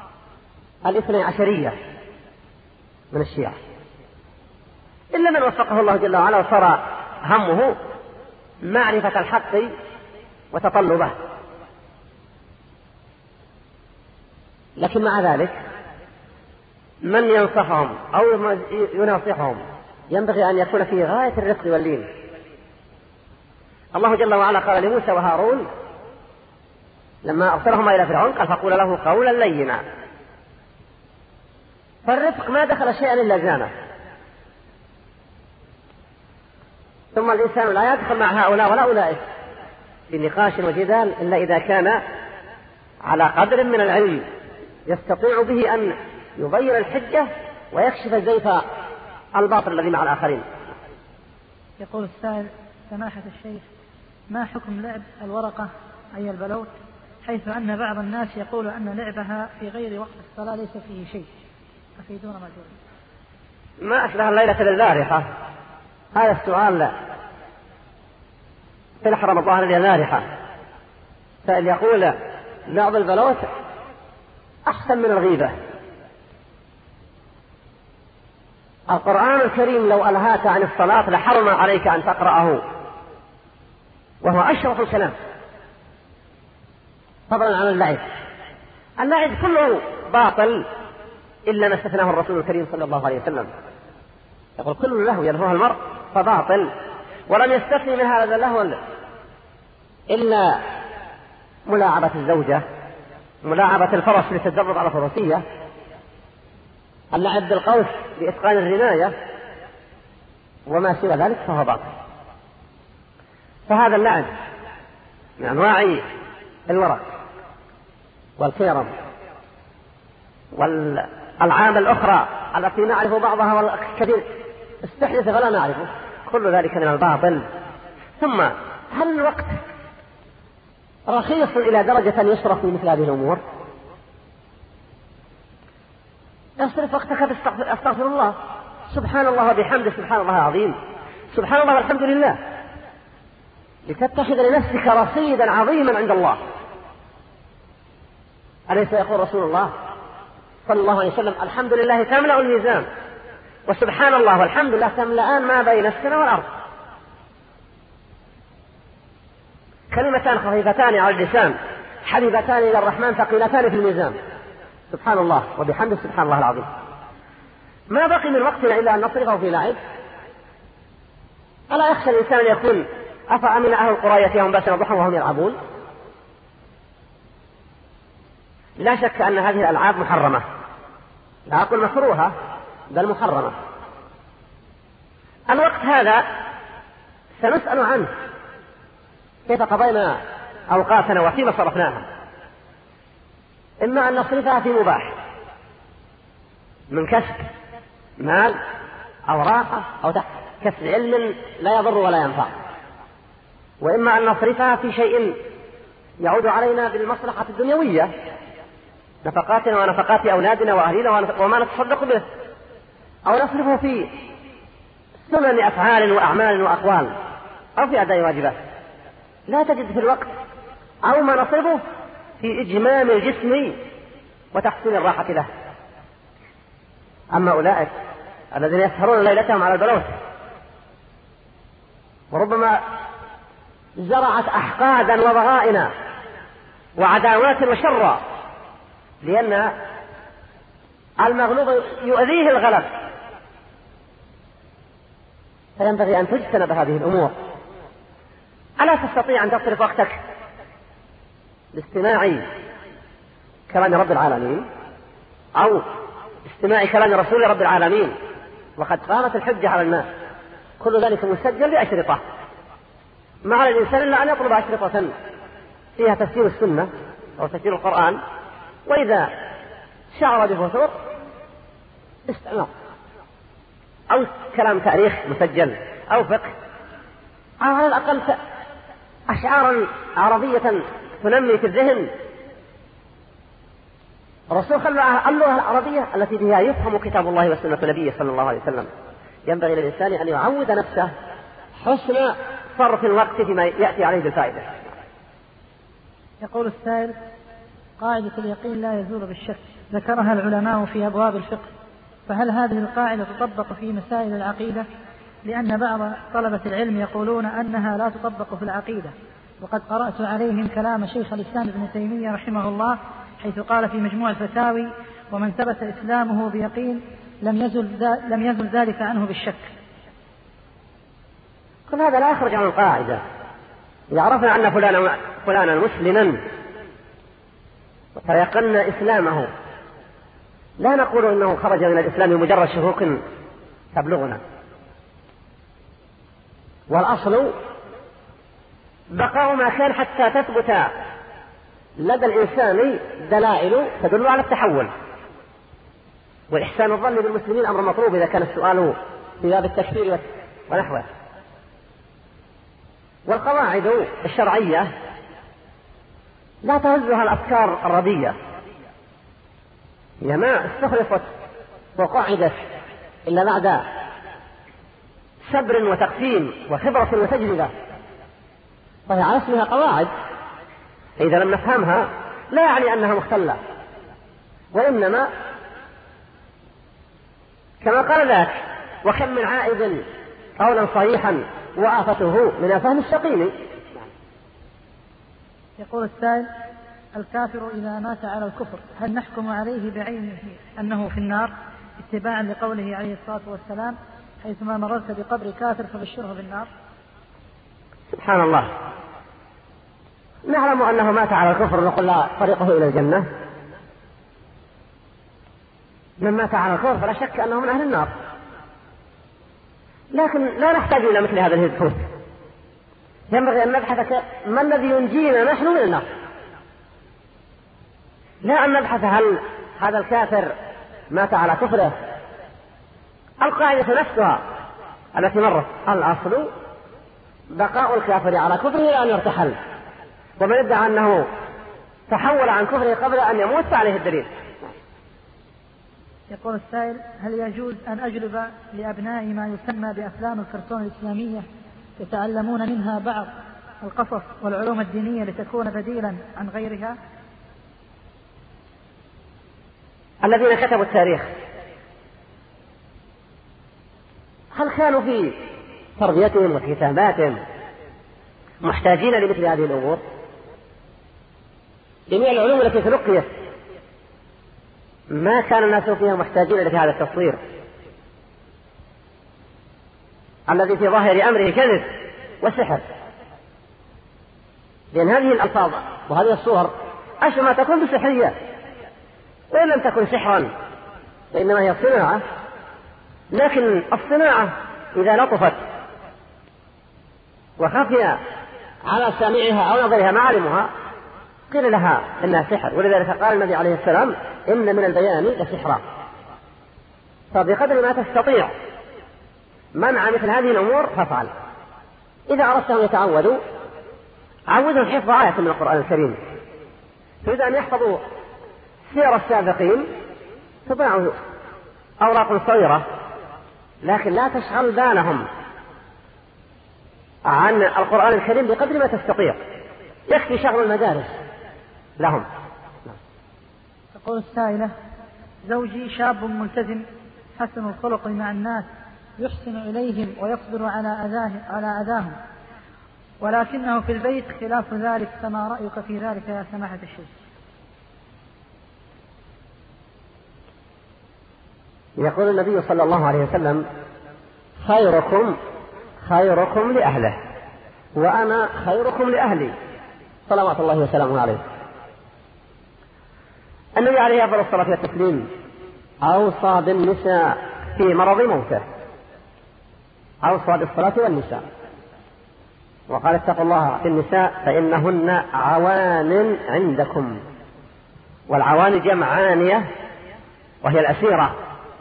12 من الشيعة، إلا من وفقه الله جل وعلا وصار همه معرفة الحق وتطلبه. لكن مع ذلك من ينصحهم أو يناصحهم ينبغي أن يكون في غاية الرفق واللين. الله جل وعلا قال لموسى وهارون لما أرسلهما إلى فرعون قال فقول له قولا لينا. فالرفق ما دخل شيئا إلا زانه. ثم الإنسان لا يدخل مع هؤلاء ولا أولئك في نقاش وجدال إلا إذا كان على قدر من العلم يستطيع به أن يبين الحجة ويكشف زيف الباطل الذي مع الآخرين. يقول السائل: سماحة الشيخ، ما حكم لعب الورقة أي البلوت، حيث أن بعض الناس يقول أن لعبها في غير وقت الصلاة ليس فيه شيء، أفيدون مجهول؟ ما أشبه الليلة البارحة. هذا السؤال في الحرم الظاهر البارحة. سائل يقول لعب البلوت أحسن من الغيبة. القرآن الكريم لو ألهاك عن الصلاة لحرم عليك أن تقرأه، وهو أشرف الكلام فضلا عن اللعب. اللعب كله باطل إلا ما استثناه الرسول الكريم صلى الله عليه وسلم. يقول كل لهو يلهوها المرء فباطل، ولم يستثني من هذا اللهو إلا ملاعبة الزوجة، ملاعبة الفرس للتدرب على الفروسية، اللعب بالقوس لإتقان الرماية، وما سوى ذلك فهو باطل. فهذا اللعب من أنواع الورق والكيرم والألعاب الأخرى التي نعرف بعضها والكثير استحدث فلا نعرفه، كل ذلك من الباطل. ثم هل الوقت رخيص إلى درجة يصرف في مثل هذه الأمور؟ اصرف وقتك استغفر الله، سبحان الله وبحمده، سبحان الله العظيم، سبحان الله والحمد لله، لتتخذ لنفسك رصيدا عظيما عند الله. أليس يقول رسول الله صلى الله عليه وسلم: الحمد لله تملأ الميزان، وسبحان الله والحمد لله تملأان ما بين السماء والأرض. كلمتان خفيفتان على اللسان حبيبتان إلى الرحمن ثقيلتان في الميزان، سبحان الله وبحمده، سبحان الله العظيم. ما بقي من وقتنا إلا أن نصرفه في لعب. ألا يخشى الإنسان أن يكون أفأمن أهل القرى يأتيهم بأسنا ضحى وهم يلعبون؟ لا شك أن هذه الألعاب محرمة، لا أقول مكروهة بل محرمة. الوقت هذا سنسأل عنه، كيف قضينا أوقاتنا وفيما صرفناها. إما أن نصرفها في مباح من كسب مال أو راحة أو كسب علم لا يضر ولا ينفع، وإما أن نصرفها في شيء يعود علينا بالمصلحة الدنيوية، نفقاتنا ونفقات أولادنا وأهلنا وما نتصدق به، أو نصرفه في سنن أفعال وأعمال وأقوال أو في أداء واجبات. لا تجد في الوقت أو ما نصرفه في إجمام الجسم وتحسين الراحة له. أما أولئك الذين يسهرون ليلتهم على البلوت وربما زرعت أحقادا وضغائن وعداوات وشرا، لأن المغلوب يؤذيه الغلب، فينبغي أن تجتنب هذه الأمور. ألا تستطيع أن تصرف وقتك باستماع كلام رب العالمين أو استماع كلام رسول رب العالمين، وقد قامت الحجة على الناس، كل ذلك مسجل بأشرطة، ما على الإنسان إلا أن يطلب أشرطة فيها تفسير السنة أو تفسير القرآن، وإذا شعر بفتور استمع، أو كلام تاريخ مسجل أو فقه، أو على الأقل أشعارا عربية تنمي في الذهن. الرسول خلى اللغة العربية التي بها يفهم كتاب الله وسنة نبيه صلى الله عليه وسلم. ينبغي للإنسان أن يعود نفسه حسن صرف الوقت فيما يأتي عليه بالفائدة. يقول السائل: قاعدة اليقين لا يزول بالشك، ذكرها العلماء في أبواب الفقه، فهل هذه القاعدة تطبق في مسائل العقيدة؟ لأن بعض طلبة العلم يقولون أنها لا تطبق في العقيدة، وقد قرأت عليهم كلام شيخ الإسلام ابن تيمية رحمه الله حيث قال في مجموع الفتاوي: ومن ثبت إسلامه بيقين لم يزل ذلك عنه بالشك. كل هذا لا يخرج عن القاعدة. إذا عرفنا أن فلانا مسلما وتيقن إسلامه لا نقول إنه خرج من الإسلام مجرد شكوك تبلغنا، والأصل بقاء ما كان حتى تثبت لدى الإنسان دلائل تدل على التحول. والإحسان الظن بالمسلمين أمر مطلوب إذا كان السؤال في باب التكفير ونحوه. والقواعد الشرعية لا تهزها الأفكار الردية، هي ما استخلصت وقعدت إلا بعد صبر وتقسيم وخبرة وتجربة، فهي على اسمها قواعد. فإذا لم نفهمها لا يعني أنها مختلة، وإنما كما قال ذاك: وكم من عائد قولا صحيحا وآفته من الفهم السقيم. يقول السائل: الكافر إذا مات على الكفر هل نحكم عليه بعينه أنه في النار اتباعا لقوله عليه الصلاة والسلام: حيثما مررت بقبر كافر فبشره بالنار؟ سبحان الله، نعلم أنه مات على الكفر نقول لا طريقه إلى الجنة. من مات على الكفر فلا شك أنه من أهل النار، لكن لا نحتاج إلى مثل هذا الهدف. ينبغي أن نبحث ما الذي ينجينا نحن من النار، لا أن نبحث هل هذا الكافر مات على كفره. القاعدة نفسها التي مرت: الأصل بقاء الكافر على كفره إلى أن يرتحل، ومن ادعى أنه تحول عن كفره قبل أن يموت فعليه الدليل. يقول السائل: هل يجوز أن أجلب لأبنائي ما يسمى بأفلام الكرتون الإسلامية يتعلمون منها بعض القصص والعلوم الدينية لتكون بديلا عن غيرها؟ الذين كتبوا التاريخ هل كانوا في تربيتهم وكتاباتهم محتاجين لمثل هذه الأمور؟ جميع العلوم التي تلقيت ما كان الناس فيها محتاجين لهذا التصوير الذي في ظاهر أمره كذب وسحر، لأن هذه الألفاظ وهذه الصور أشبه ما تكون بسحرية، وإن لم تكن سحرا فإنما هي صناعة. لكن الصناعة إذا لطفت وخفي على سامعها أو نظرها معالمها قيل لها إنها سحر. ولذلك قال النبي عليه السلام: إن من البيان لسحرا. فبقدر ما تستطيع منع مثل هذه الأمور فافعل. إذا أردتهم يتعودوا عودهم حفظ آية من القرآن الكريم. تريد أن يحفظوا سير السابقين تضع أوراق صغيرة، لكن لا تشغل بالهم عن القرآن الكريم بقدر ما تستطيع، يكفي شغل المدارس لهم. تقول السائلة: زوجي شاب ملتزم حسن الخلق مع الناس يحسن إليهم ويصبر على أذاهم، ولكنه في البيت خلاف ذلك، فما رأيك في ذلك يا سماحة الشيخ؟ يقول النبي صلى الله عليه وسلم: خيركم لأهله وأنا خيركم لأهلي، صلوات الله وسلامه عليه. النبي عليه أفضل الصلاة والتسليم أوصى بالنساء في مرض موته، أوصى بالصلاة والنساء، وقال: اتقوا الله في النساء فإنهن عوان عندكم. والعوان جمع عانية وهي الأسيرة.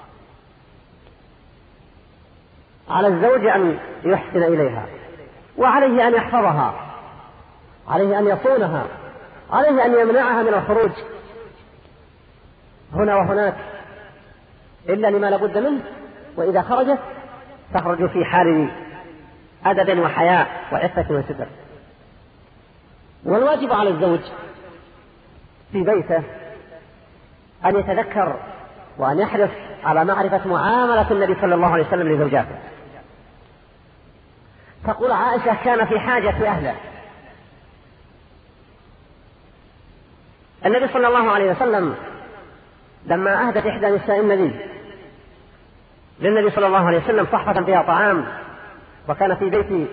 على الزوج أن يحسن إليها، وعليه أن يحفظها، عليه أن يصونها، عليه أن يمنعها من الخروج هنا وهناك إلا لما لابد منه، وإذا خرجت تخرج في حال أدب وحياء وعفة وستر. والواجب على الزوج في بيته أن يتذكر وأن يحرص على معرفة معاملة النبي صلى الله عليه وسلم لزوجاته. تقول عائشة: كان في حاجة أهله النبي صلى الله عليه وسلم لما أهدت إحدى نساء النبي للنبي صلى الله عليه وسلم صحفة فيها طعام، وكان في بيت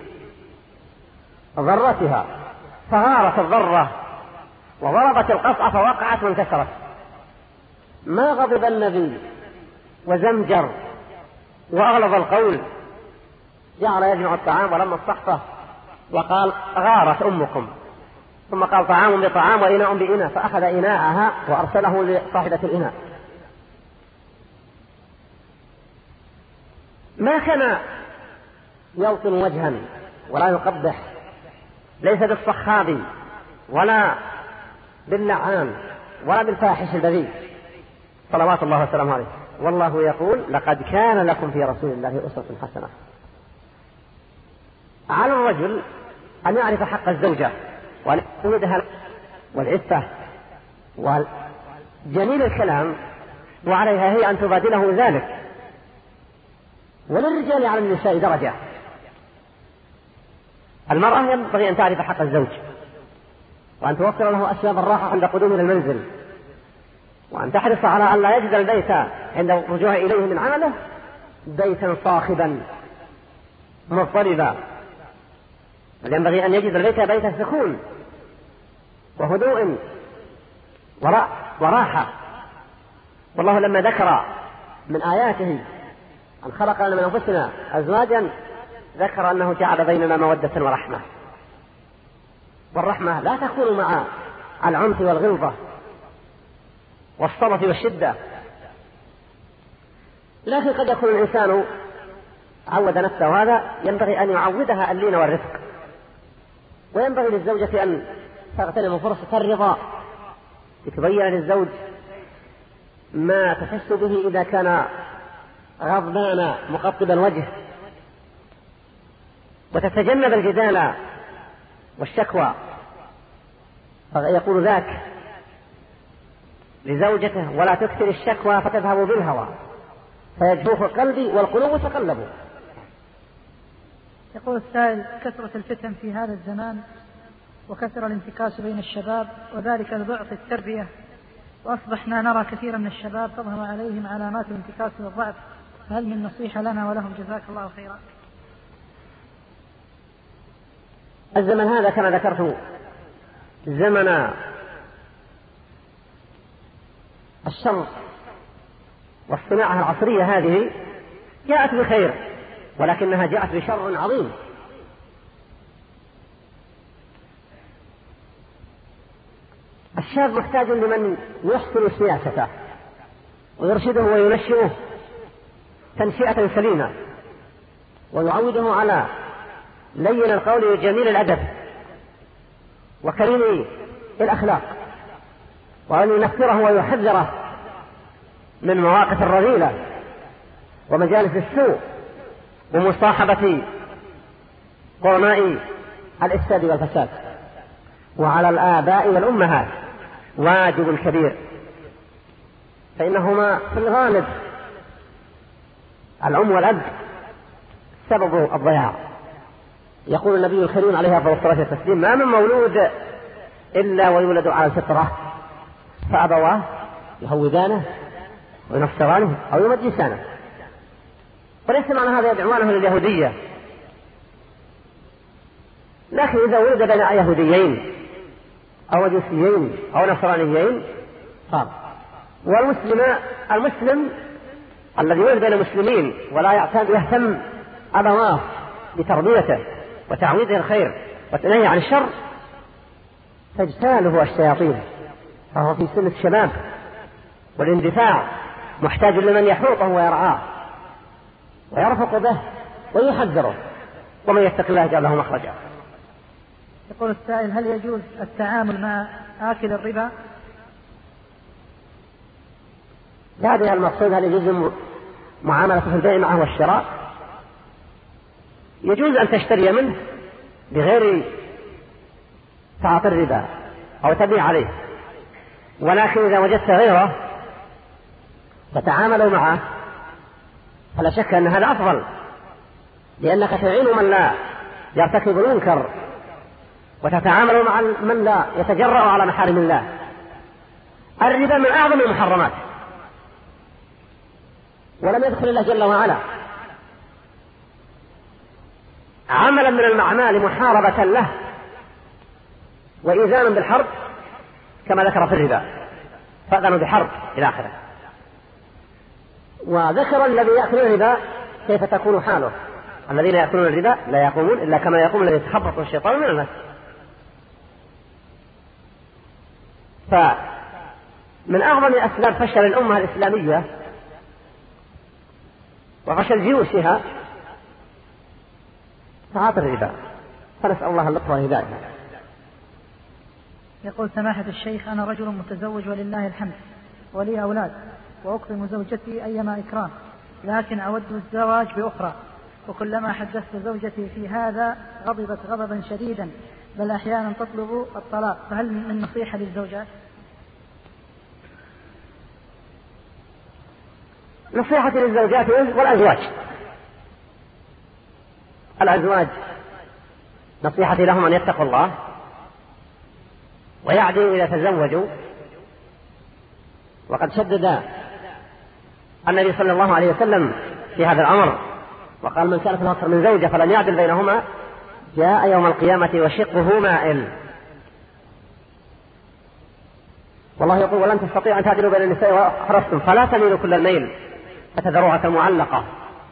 ضرتها، فغارت الضرة وضربت القصعة فوقعت وانكسرت. ما غضب النبي وزمجر وأغلظ القول، جعل يجمع الطعام ولم الصحفة وقال غارت أمكم، ثم قال طعام بطعام وإناء بإناء، فأخذ إناءها وأرسله لصاحبة الإناء. ما كان يوطن وجها ولا يقبح، ليس بالصخاب ولا باللعان ولا بالفاحش البذيء صلوات الله وسلامه عليه. والله يقول لقد كان لكم في رسول الله أسوة حسنة. على الرجل أن يعرف حق الزوجة ويدها والعفة وجميل الكلام، وعليها هي أن تبادله ذلك. وللرجال على النساء درجة. المرأة ينبغي أن تعرف حق الزوج، وأن توفر له أسباب الراحة عند قدومه إلى المنزل، وأن تحرص على أن لا يجد البيت عند الرجوع إليه من عمله بيتا صاخبا مضطربا، بل ينبغي أن يجد البيت بيتا سكون وهدوء وراحة. والله لما ذكر من آياته أن خلق لنا من أنفسنا أزواجا ذكر أنه جعل بيننا مودة ورحمة. والرحمة لا تكون مع العنف والغلظة والصلة والشدة، لكن قد يكون الإنسان عود نفسه هذا، ينبغي أن يعودها اللين والرفق. وينبغي للزوجة أن تغتنم فرصة الرضا لتبين للزوج ما تحس به إذا كان غضبان مقطب الوجه، وتتجنب الجدال والشكوى. يقول ذاك لزوجته ولا تكثر الشكوى فتذهب بالهوى فيجفوف قلبي والقلوب تقلب. يقول السائل: كثرة الفتن في هذا الزمان وكثر الانتكاس بين الشباب، وذلك لضعف التربية، وأصبحنا نرى كثيرا من الشباب تظهر عليهم علامات الانتكاس والضعف، فهل من نصيحة لنا ولهم؟ جزاك الله خيرا. الزمن هذا كما ذكرت زمن الشر، والصناعة العصرية هذه جاءت بخير ولكنها جاءت بشر عظيم. الشاب محتاج لمن يحسن سياسته ويرشده وينشئه تنشئة سليمة، ويعوده على لين القول وجميل الأدب وكريم الأخلاق، وأن ينفره ويحذره من مواقف الرذيلة ومجالس السوء ومصاحبة قرناء الإفساد والفساد. وعلى الآباء والأمهات واجب كبير، فإنهما في الغالب الأم والأب سبب الضياع. يقول النبي الكريم عليه أفضل الصلاة والتسليم: ما من مولود إلا ويولد على الفطرة، فأبواه يهودانه وينصرانه أو يمجسانه. وليس معنى هذا يدعوانه لليهودية، لكن إذا ولد بين يهوديين أو مجوسيين أو نصرانيين صار. المسلم الذي ولد بين المسلمين ولا يهتم أبواه بتربيته وتعويده الخير والتنهي عن الشر تجتاله الشياطين، فهو في سن الشباب والاندفاع، محتاج لمن يحوطه ويرعاه ويرفق به ويحذره، ومن يتق الله يجعل له مخرجا. يقول السائل: هل يجوز التعامل مع آكل الربا؟ هذا المقصود، هل يجوز معاملة في البيع معه والشراء؟ يجوز أن تشتري منه بغير تعاطي الربا أو تبيع عليه، ولكن إذا وجدت غيره تتعامل معه فلا شك أن هذا أفضل، لأنك تعين من لا يرتكب المنكر وتتعامل مع من لا يتجرأ على محارم الله. الربا من أعظم المحرمات، ولم يدخل الله جل وعلا عملا من الأعمال محاربة له وإيذانا بالحرب كما ذكر في الربا، فأذنوا بحرب إلى آخره. وذكر الذي يأكل الربا كيف تكون حاله. الذين يأكلون الربا لا يقومون إلا كما يقوم الذي يتخبط الشيطان من المس. فمن أعظم أسباب فشل الأمة الإسلامية وفشل جيوشها تعاطي الربا، فنسأل الله اللطف والهداية. يقول سماحة الشيخ: أنا رجل متزوج ولله الحمد، ولي أولاد، وأكرم زوجتي أيما إكرام، لكن أود الزواج بأخرى، وكلما حدثت زوجتي في هذا غضبت غضبا شديدا، بل أحيانا تطلب الطلاق، فهل من نصيحة للزوجات؟ نصيحة للزوجات والأزواج. الأزواج نصيحتي لهم أن يتقوا الله ويعدلوا إذا تزوجوا، وقد شدد النبي صلى الله عليه وسلم في هذا الأمر وقال: من كانت له أكثر من زوجة فلم يعدل بينهما جاء يوم القيامة وشقه مائل. والله يقول: ولن تستطيعوا أن تعدلوا بين النساء وحرصتم فلا تميلوا كل الميل فتذروها كالمعلقة.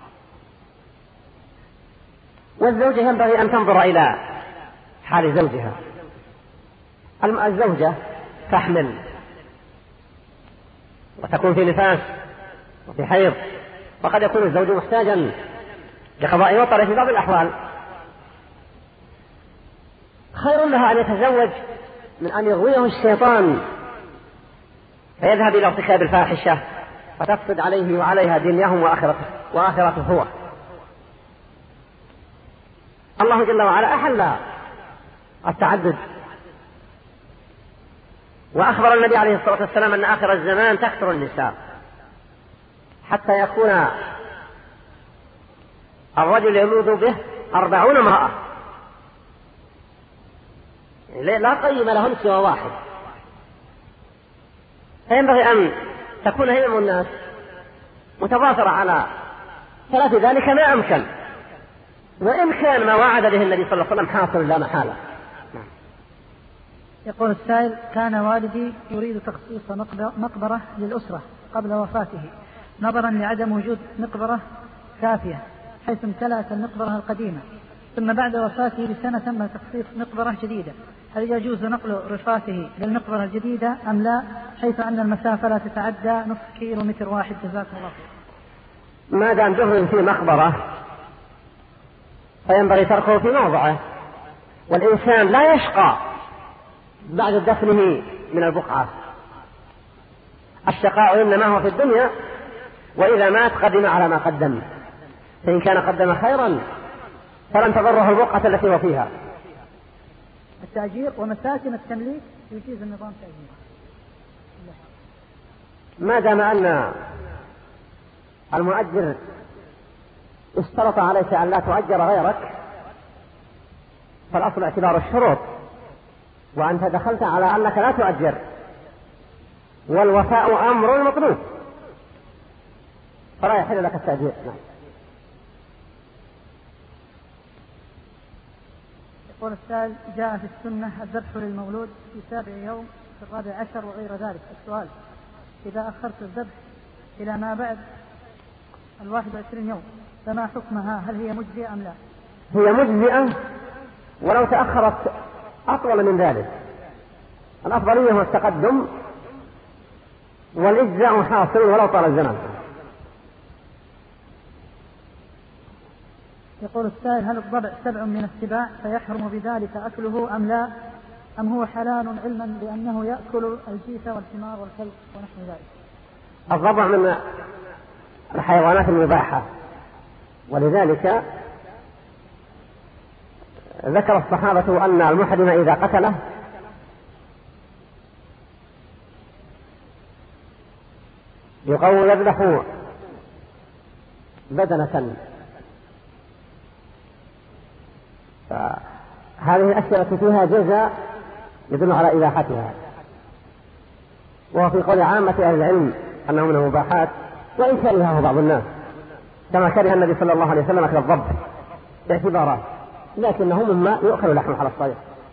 والزوجة ينبغي أن تنظر إلى حال زوجها. الزوجة تحمل وتكون في نفاس وفي حيض، وقد يكون الزوج محتاجا لقضاء وطره في بعض الأحوال. خير لها أن يتزوج من أن يغويه الشيطان فيذهب إلى ارتكاب الفاحشة فتفسد عليه وعليها دنياهم وآخرته هو. الله جل وعلا أحل التعدد، وأخبر النبي عليه الصلاة والسلام أن آخر الزمان تكثر النساء حتى يكون الرجل يلوذ به 40 امرأة، لا قيم لهن سوى واحد. فينبغي أن تكون همم الناس متضافرة على ثلاث ذلك ما أمكن، وإن كان ما وعد به النبي صلى الله عليه وسلم حاصل لا محالة. يقول السائل: كان والدي يريد تخصيص مقبرة للأسرة قبل وفاته، نظرا لعدم وجود مقبرة كافية حيث امتلأت المقبرة القديمة، ثم بعد وفاته بسنة تم تخصيص مقبرة جديدة، هل يجوز نقل رفاته للمقبرة الجديدة أم لا، حيث أن المسافة لا تتعدى نصف كيلومتر واحد؟ جزاكم الله خير. ما دام جهر في مقبرة فينبغي تركه في موضعه، والإنسان لا يشقى بعد دفنه من البقعة. الشقاء إنما هو في الدنيا، وإذا مات قدم على ما قدم، فإن كان قدم خيرا فلن تضره البقعة التي هو فيها. التأجير ومساكن التمليك يجيز النظام تأجير ما دام أن المؤجر اشترط عليك أن لا تؤجر غيرك، فالأصل اعتبار الشروط، وأنت دخلت على أنك لا تؤجر، والوفاء أمر مطلوب فلا يحل لك التأجير. يقول السائل: جاء في السنة الذبح للمولود في 7 يوم في 14 وغير ذلك. السؤال: إذا أخرت الذبح إلى ما بعد 21 يوم فما حكمها؟ هل هي مجزئة أم لا؟ هي مجزئة ولو تأخرت أطول من ذلك. الأفضلية هو التقدم، والإجزاء حاصل ولو طال الزمن. يقول السائل: هل الضبع 7 من السباع فيحرم بذلك أكله أم لا، أم هو حلال علما بأنه يأكل الجيف والحمار والكلب ونحو ذلك؟ الضبع من الحيوانات المباحة، ولذلك ذكر الصحابة أن المحرم إذا قتله يذبح بدنة. فهذه الأشياء فيها جزاء يدل على إباحتها. وهو في قول عامة أهل العلم أنه من المباحات، وإن كرهه بعض الناس كما كره النبي صلى الله عليه وسلم أكل الضب باعتبارات، لكنه مما يؤكل لحمه على الصحيح.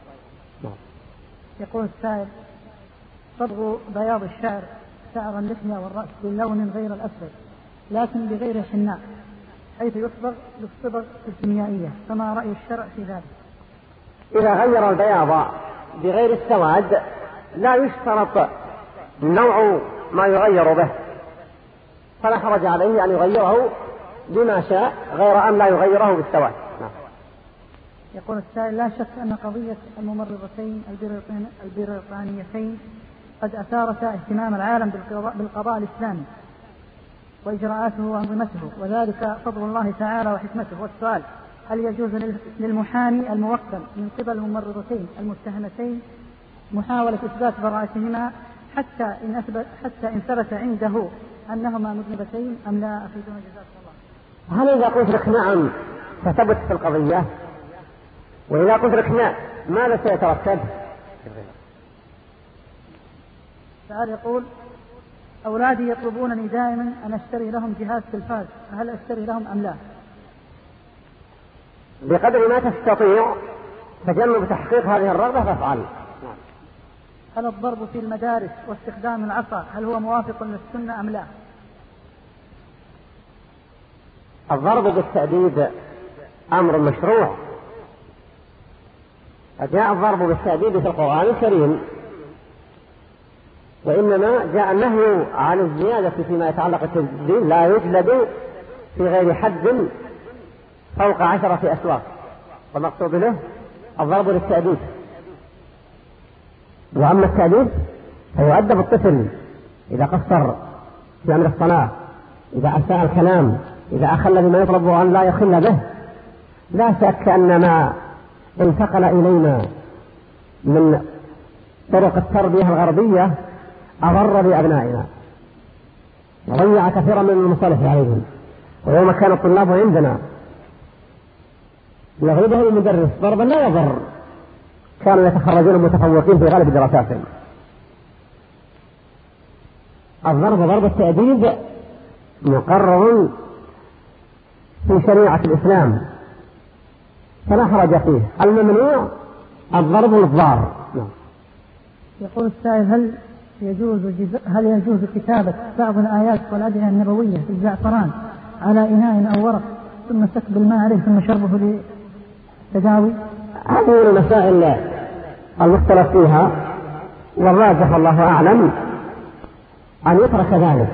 يقول السائل: صبغ بياض الشعر شعر اللحية والرأس بلون غير الأسود لكن بغير حناء، حيث يصبغ بالصبغ الكيميائية، فما رأي الشرع في ذلك؟ إذا غير البياض بغير السواد لا يشترط نوع ما يغير به، فلا حرج عليه أن يغيره بما شاء غير أن لا يغيره بالسواد. يقول السائل: لا شك أن قضية الممرضتين البريطانيتين قد أثارتا اهتمام العالم بالقضاء الإسلامي وإجراءاته وأنظمته، وذلك فضل الله تعالى وحكمته. والسؤال: هل يجوز للمحامي الموكل من قبل الممرضتين المتهمتين محاولة إثبات براءتهما حتى إن ثبت عنده أنهما مذنبتين أم لا؟ أفيدونا جزاكم الله. هل إذا قلت لك نعم فتثبت في القضية، وإذا قلت لك لا ماذا سيترتب؟ السؤال يقول: أولادي يطلبونني دائما أن أشتري لهم جهاز تلفاز، فهل أشتري لهم أم لا؟ بقدر ما تستطيع تجنب تحقيق هذه الرغبة فافعل. هل الضرب في المدارس واستخدام العصا هل هو موافق للسنة أم لا؟ الضرب بالتأديب أمر مشروع، جاء الضرب بالتأديب في القرآن الكريم، وإنما جاء النهي عن الزيادة فيما يتعلق بالتجديد، لا يجلد في غير حد فوق 10 أسواق، والمقصود له الضرب للتأديب. وأما التأديب فيؤدب الطفل إذا قصر في أمر الصلاة، إذا أساء الكلام، إذا أخل بما يطلب أن لا يخل به. لا شك أن ما انتقل إلينا من طرق التربية الغربية أضر بأبنائنا وضيع كثيرا من المصالح عليهم. ويوم كان الطلاب عندنا يغلبهم المدرس ضربا لا يضر، كانوا يتخرجون متفوقين في غالب دراساتهم. الضرب ضرب التأديب مقرر في شريعة الإسلام فلا حرج فيه، الممنوع الضرب للضار. يقول السائل: هل يجوز كتابة بعض الآيات والأدعية النبوية في الزعفران على إناء أو ورق ثم سكب الماء عليه ثم شربه للتداوي؟ هذه المسائل المختلف فيها، والراجح والله أعلم أن يترك ذلك.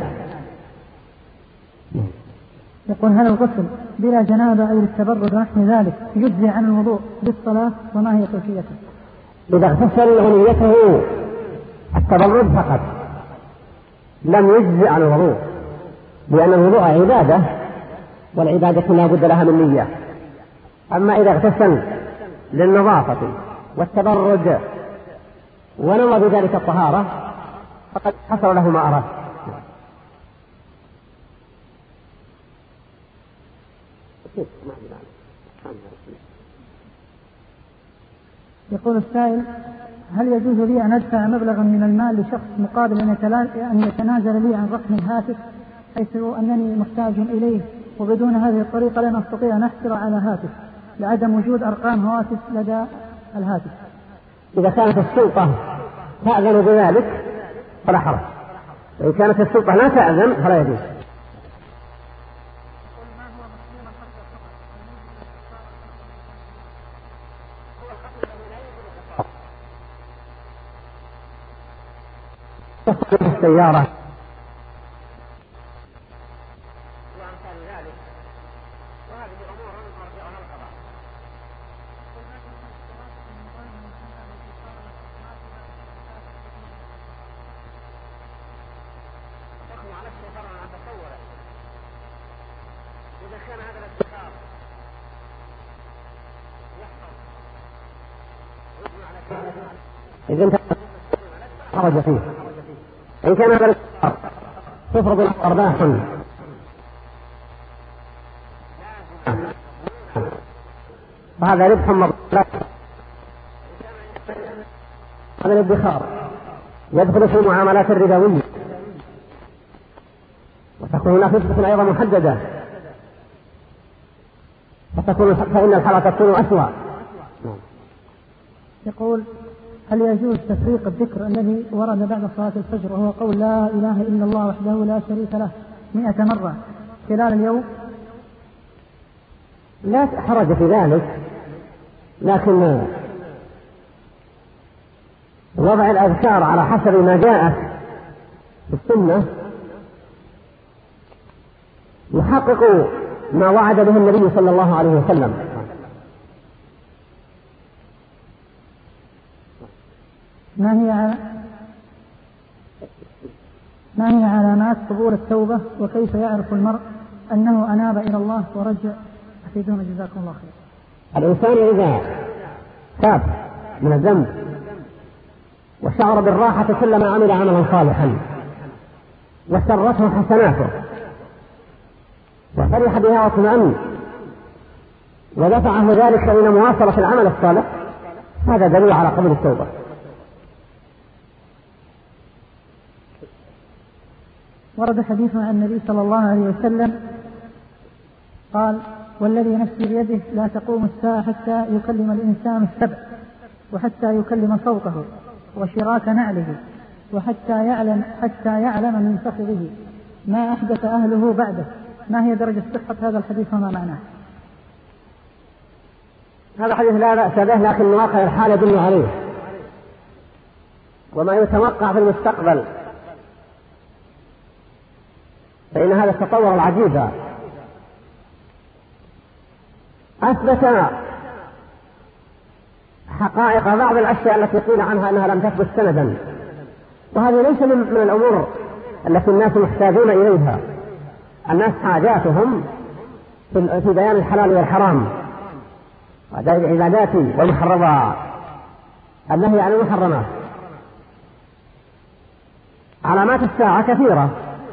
يقول: هل الغسل بلا جنابة أو التبرد ونحو ذلك يجزي عن الوضوء بالصلاة، وما هي كيفيته؟ إذا اغتسل غنيته التبرد فقط لم يجزي عن الوضوء، لأن الوضوء عبادة، والعبادة لا بد لها من نية. أما إذا اغتسل للنظافة والتبرد ونوى بذلك الطهارة فقد حصل له ما أراد. يقول السائل: هل يجوز لي أن أدفع مبلغا من المال لشخص مقابل أن يتنازل لي عن رقم الهاتف، حيث أنني محتاج إليه، وبدون هذه الطريقة لن أستطيع أن أحصل على هاتف لعدم وجود أرقام هواتف لدى الهاتف؟ إذا كانت السلطة تأذن بذلك فلا حرج، وإن كانت السلطة لا تأذن فلا يجوز. السيارة وأمثال ذلك، وهذه أمور مرجعها القضاء. تحكم على السفر عن تصوره إذا كان هذا الاتخاذ يحصل ويجمع على كلمة إذا انت خرج فيه. إن كان هذا الاستثمار تفرض له أرباح فهذا ربح مضمون. هذا الادخار يدخل في المعاملات الربوية، وتكون هناك نسبة أيضا محددة، فإن الحالة تكون أسوأ. يقول: هل يجوز تفريق الذكر الذي ورد بعد صلاة الفجر وهو قول لا إله إلا الله وحده لا شريك له 100 مرة خلال اليوم؟ لا حرج في ذلك، لكن وضع الأذكار على حسب ما جاءت في السنة يحقق ما وعد به النبي صلى الله عليه وسلم. ما هي علامات قبول التوبة، وكيف يعرف المرء أنه أناب إلى الله ورجع؟ أفيدونا جزاكم الله خير. الإنسان إذا تاب من الذنب وشعر بالراحة كلما عمل عملا صالحا وسرته حسناته وفرح بها واطمأن ودفعه ذلك إلى مواصلة العمل الصالح، هذا دليل على قبول التوبة. ورد حديث عن النبي صلى الله عليه وسلم قال: والذي نفسي بيده لا تقوم الساعة حتى يكلم الإنسان السبع، وحتى يكلم صوته وشراك نعله، وحتى يعلم من فخذه ما أحدث أهله بعده. ما هي درجة صحة هذا الحديث وما معناه؟ هذا حديث لا بأس به، لكن واقع الحال يدل عليه، وما يتوقع في المستقبل، فإن هذا التطور العجيب أثبت حقائق بعض الأشياء التي قيل عنها أنها لم تثبت سندا، وهذه ليس من الأمور التي الناس محتاجون إليها. الناس حاجاتهم في بيان الحلال والحرام، العبادات والمحرمات، النهي عن المحرمات. علامات الساعة كثيرة.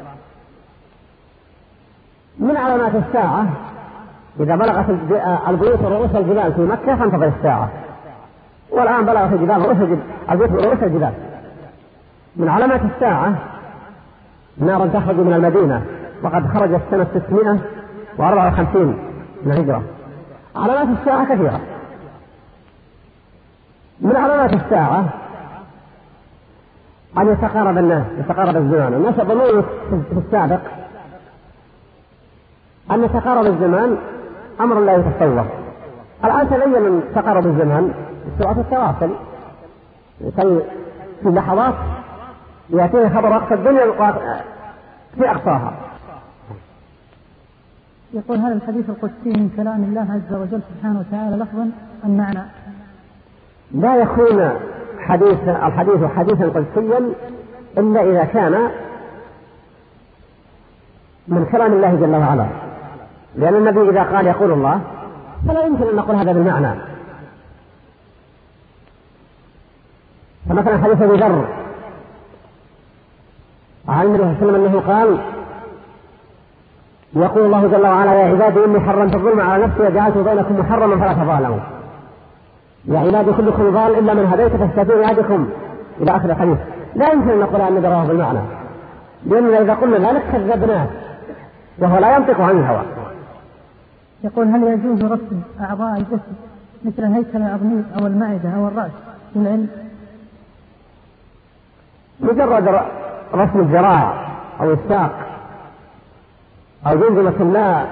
من علامات الساعة إذا بلغت البيوت رؤوس الجبال في مكة فانتظر الساعة، والآن بلغت البيوت رؤوس الجبال. من علامات الساعة نار تخرج من المدينة وقد خرجت سنة 654 من الهجرة. علامات الساعة كثيرة. من علامات الساعة أن يتقارب الناس، يتقارب الزمان. الناس يظنون في السابق أن تقارب الزمان أمر لا يتصور. الآن تبين من تقارب الزمان بسرعة التواصل، في لحظات يأتيه خبر أقصى الدنيا في أقصاها. يقول: هل الحديث القدسي من كلام الله عز وجل سبحانه وتعالى لفظا أم معنى؟ لا يكون الحديث حديثا قدسيا إلا إذا كان من كلام الله جل وعلا، لأن النبي إذا قال يقول الله فلا يمكن أن نقول هذا بالمعنى. فمثلا حديث أبي ذر عن النبي صلى الله عليه وسلم أنه قال: يقول الله جل وعلا: يا عبادي إني حرمت الظلم على نفسي وجعلت بينكم محرما فلا تظالموا، يا عبادي كلكم ضال إلا من هديت فاستهدوا يهدكم، إلى آخر الحديث. لا يمكن أن نقول أن رواه بالمعنى، لأننا إذا قلنا ذلك كذبناه، وهو لا ينطق عن الهوى. يقول: هل يجوز رسم أعضاء الجسم مثل الهيكل العظمي أو المعدة أو الرأس للعلم؟ مجرد رسم الذراع أو الساق أو جمجمة لا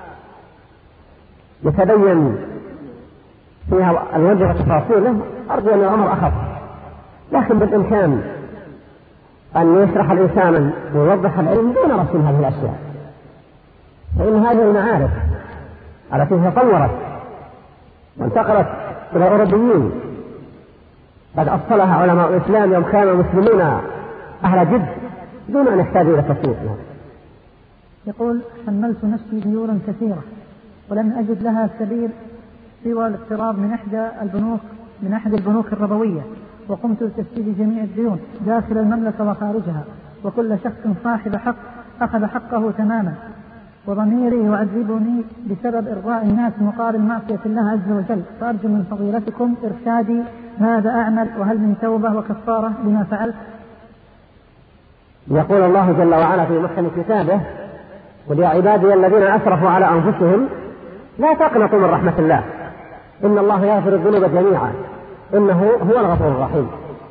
يتبين فيها الوجه وتفاصيله، أرجو أن الأمر أخف، لكن بالإمكان أن يشرح الإنسان ويوضح العلم دون رسم هذه الأشياء، فإن هذه المعارف التي تطورت وانتقلت إلى الأوروبيين قد أصلها علماء الإسلام يوم كانوا المسلمون أهل جد دون أن يحتاجوا إلى تصوير. يقول: حملت نفسي ديونا كثيرة ولم أجد لها سبيل سوى الاقتراض من أحد البنوك الربوية، وقمت بتسديد جميع الديون داخل المملكة وخارجها، وكل شخص صاحب حق أخذ حقه تماما، وضميري يعذبني بسبب إرضاء الناس مقابل معصية الله عز وجل، فأرجو من فضيلتكم إرشادي ماذا أعمل، وهل من توبة وكفارة لما فعلت؟ يقول الله جل وعلا في محكم كتابه: قل يا عبادي الذين أسرفوا على أنفسهم لا تقنطوا من رحمة الله إن الله يغفر الذنوب جميعا إنه هو الغفور الرحيم.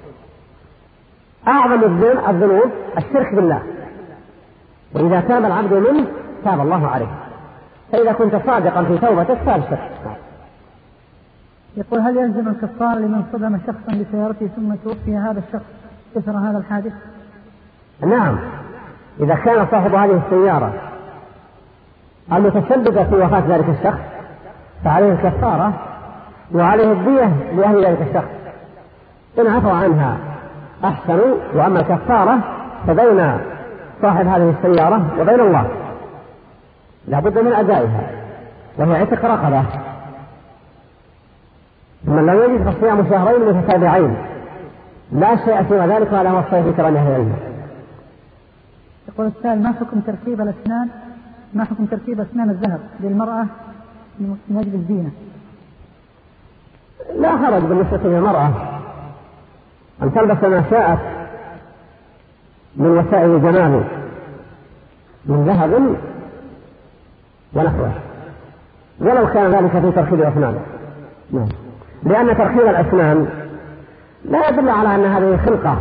أعظم الذنوب الشرك بالله، وإذا تاب العبد منه تاب الله عليه، فإذا كنت صادقا في توبتك فابشر. يقول: هل يلزم الكفار لمن صدم شخصا بسيارته ثم توفي هذا الشخص إثر هذا الحادث؟ نعم، إذا كان صاحب هذه السيارة المتسببة في وفاة ذلك الشخص فعليه الكفارة وعليه الدية لأهل ذلك الشخص، إن عفوا عنها أحسنوا، وأما الكفارة فبين صاحب هذه السيارة وبين الله لا بد من أدائها، وهي عتق رقبة. من لم يجد فصيام شهرين متتابعين لا شيء سوى ذلك، ولا هو الصحيح في كلام أهل العلم. يقول السائل: ما حكم تركيب الأسنان، ما حكم تركيب أسنان الذهب للمرأة من أجل الزينة؟ لا حرج بالنسبة للمرأة أن تلبس ما شاءت من وسائل الجمال من ذهب ونحوه، ولو كان ذلك في تركيب الأسنان، لأن تركيب الأسنان لا يدل على أن هذه خلقة،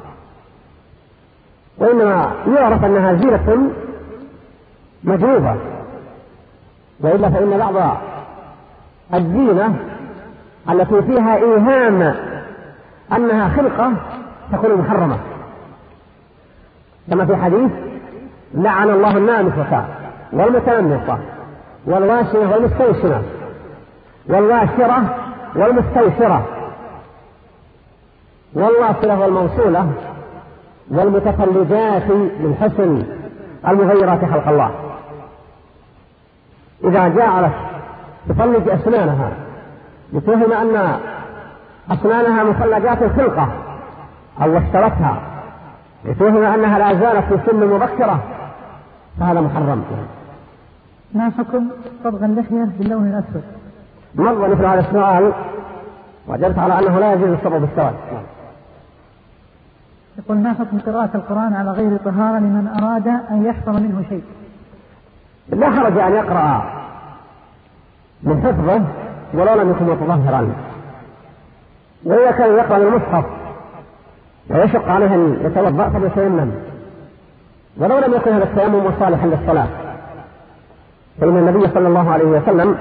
وإنما يعرف أنها زينة مجلوبة، وإلا فإن بعض الزينة التي فيها إيهام أنها خلقة تكون محرمة، كما في حديث: لعن الله النامصة والمتنمصة والواشمة والمستوشمة والواشرة والمستوشرة والواصلة والموصولة والمتفلجات من حسن المغيرات خلق الله. إذا جعلت تفلج أسنانها لتوهم أن أسنانها مفلجات الخلقة، أو اشترتها لتوهم أنها لا زالت في سن مبكرة، فهذا محرم. ما حكم صبغ اللحية باللون الأسود؟ مر مثل هذا السؤال وجدت على أنه لا يجوز الصبغ بالسواد. يقول: ما حكم قراءة القرآن على غير طهارة لمن أراد أن يحفظ منه شيء؟ لا حرج أن يقرأ من حفظه ولو لم يكن متطهرا، وإذا كان يقرأ من المصحف ويشق عليه أن يتوضأ فليتيمم، ولو لم يكن هذا التيمم صالحا للصلاة، فإن النبي صلى الله عليه وسلم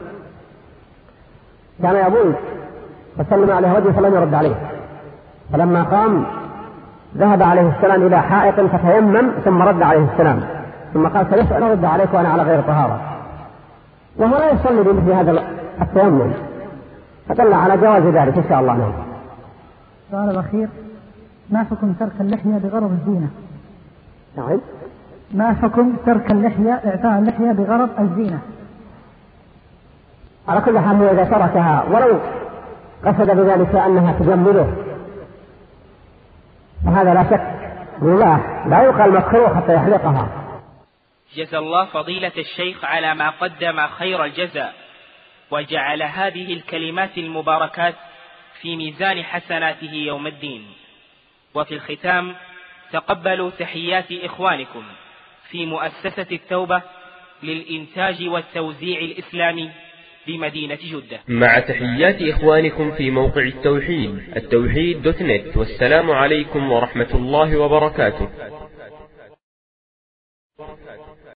كان يبول فسلم عليه رجل فلم يرد عليه، فلما قام ذهب عليه السلام إلى حائط فتيمم ثم رد عليه السلام، ثم قال: سيسأل رد عليك وأنا على غير طهارة، وهو لا يصلي بمثل هذا التيمم، فدل على جواز ذلك إن شاء الله. نعم. السؤال الأخير: ما حكم ترك اللحية بغرض الزينة؟ نعم. ما حكم ترك اللحية، إعطاء اللحية بغرض الزينة؟ على كل حال هو إذا تركها ولو قصد بذلك أنها تجمله فهذا لا شك مباح، لا يقال مكروه حتى يحلقها. جزى الله فضيلة الشيخ على ما قدم خير الجزاء، وجعل هذه الكلمات المباركات في ميزان حسناته يوم الدين. وفي الختام تقبلوا تحيات إخوانكم في مؤسسة التوبة للإنتاج والتوزيع الإسلامي بمدينة جدة، مع تحيات إخوانكم في موقع التوحيد.net. والسلام عليكم ورحمة الله وبركاته.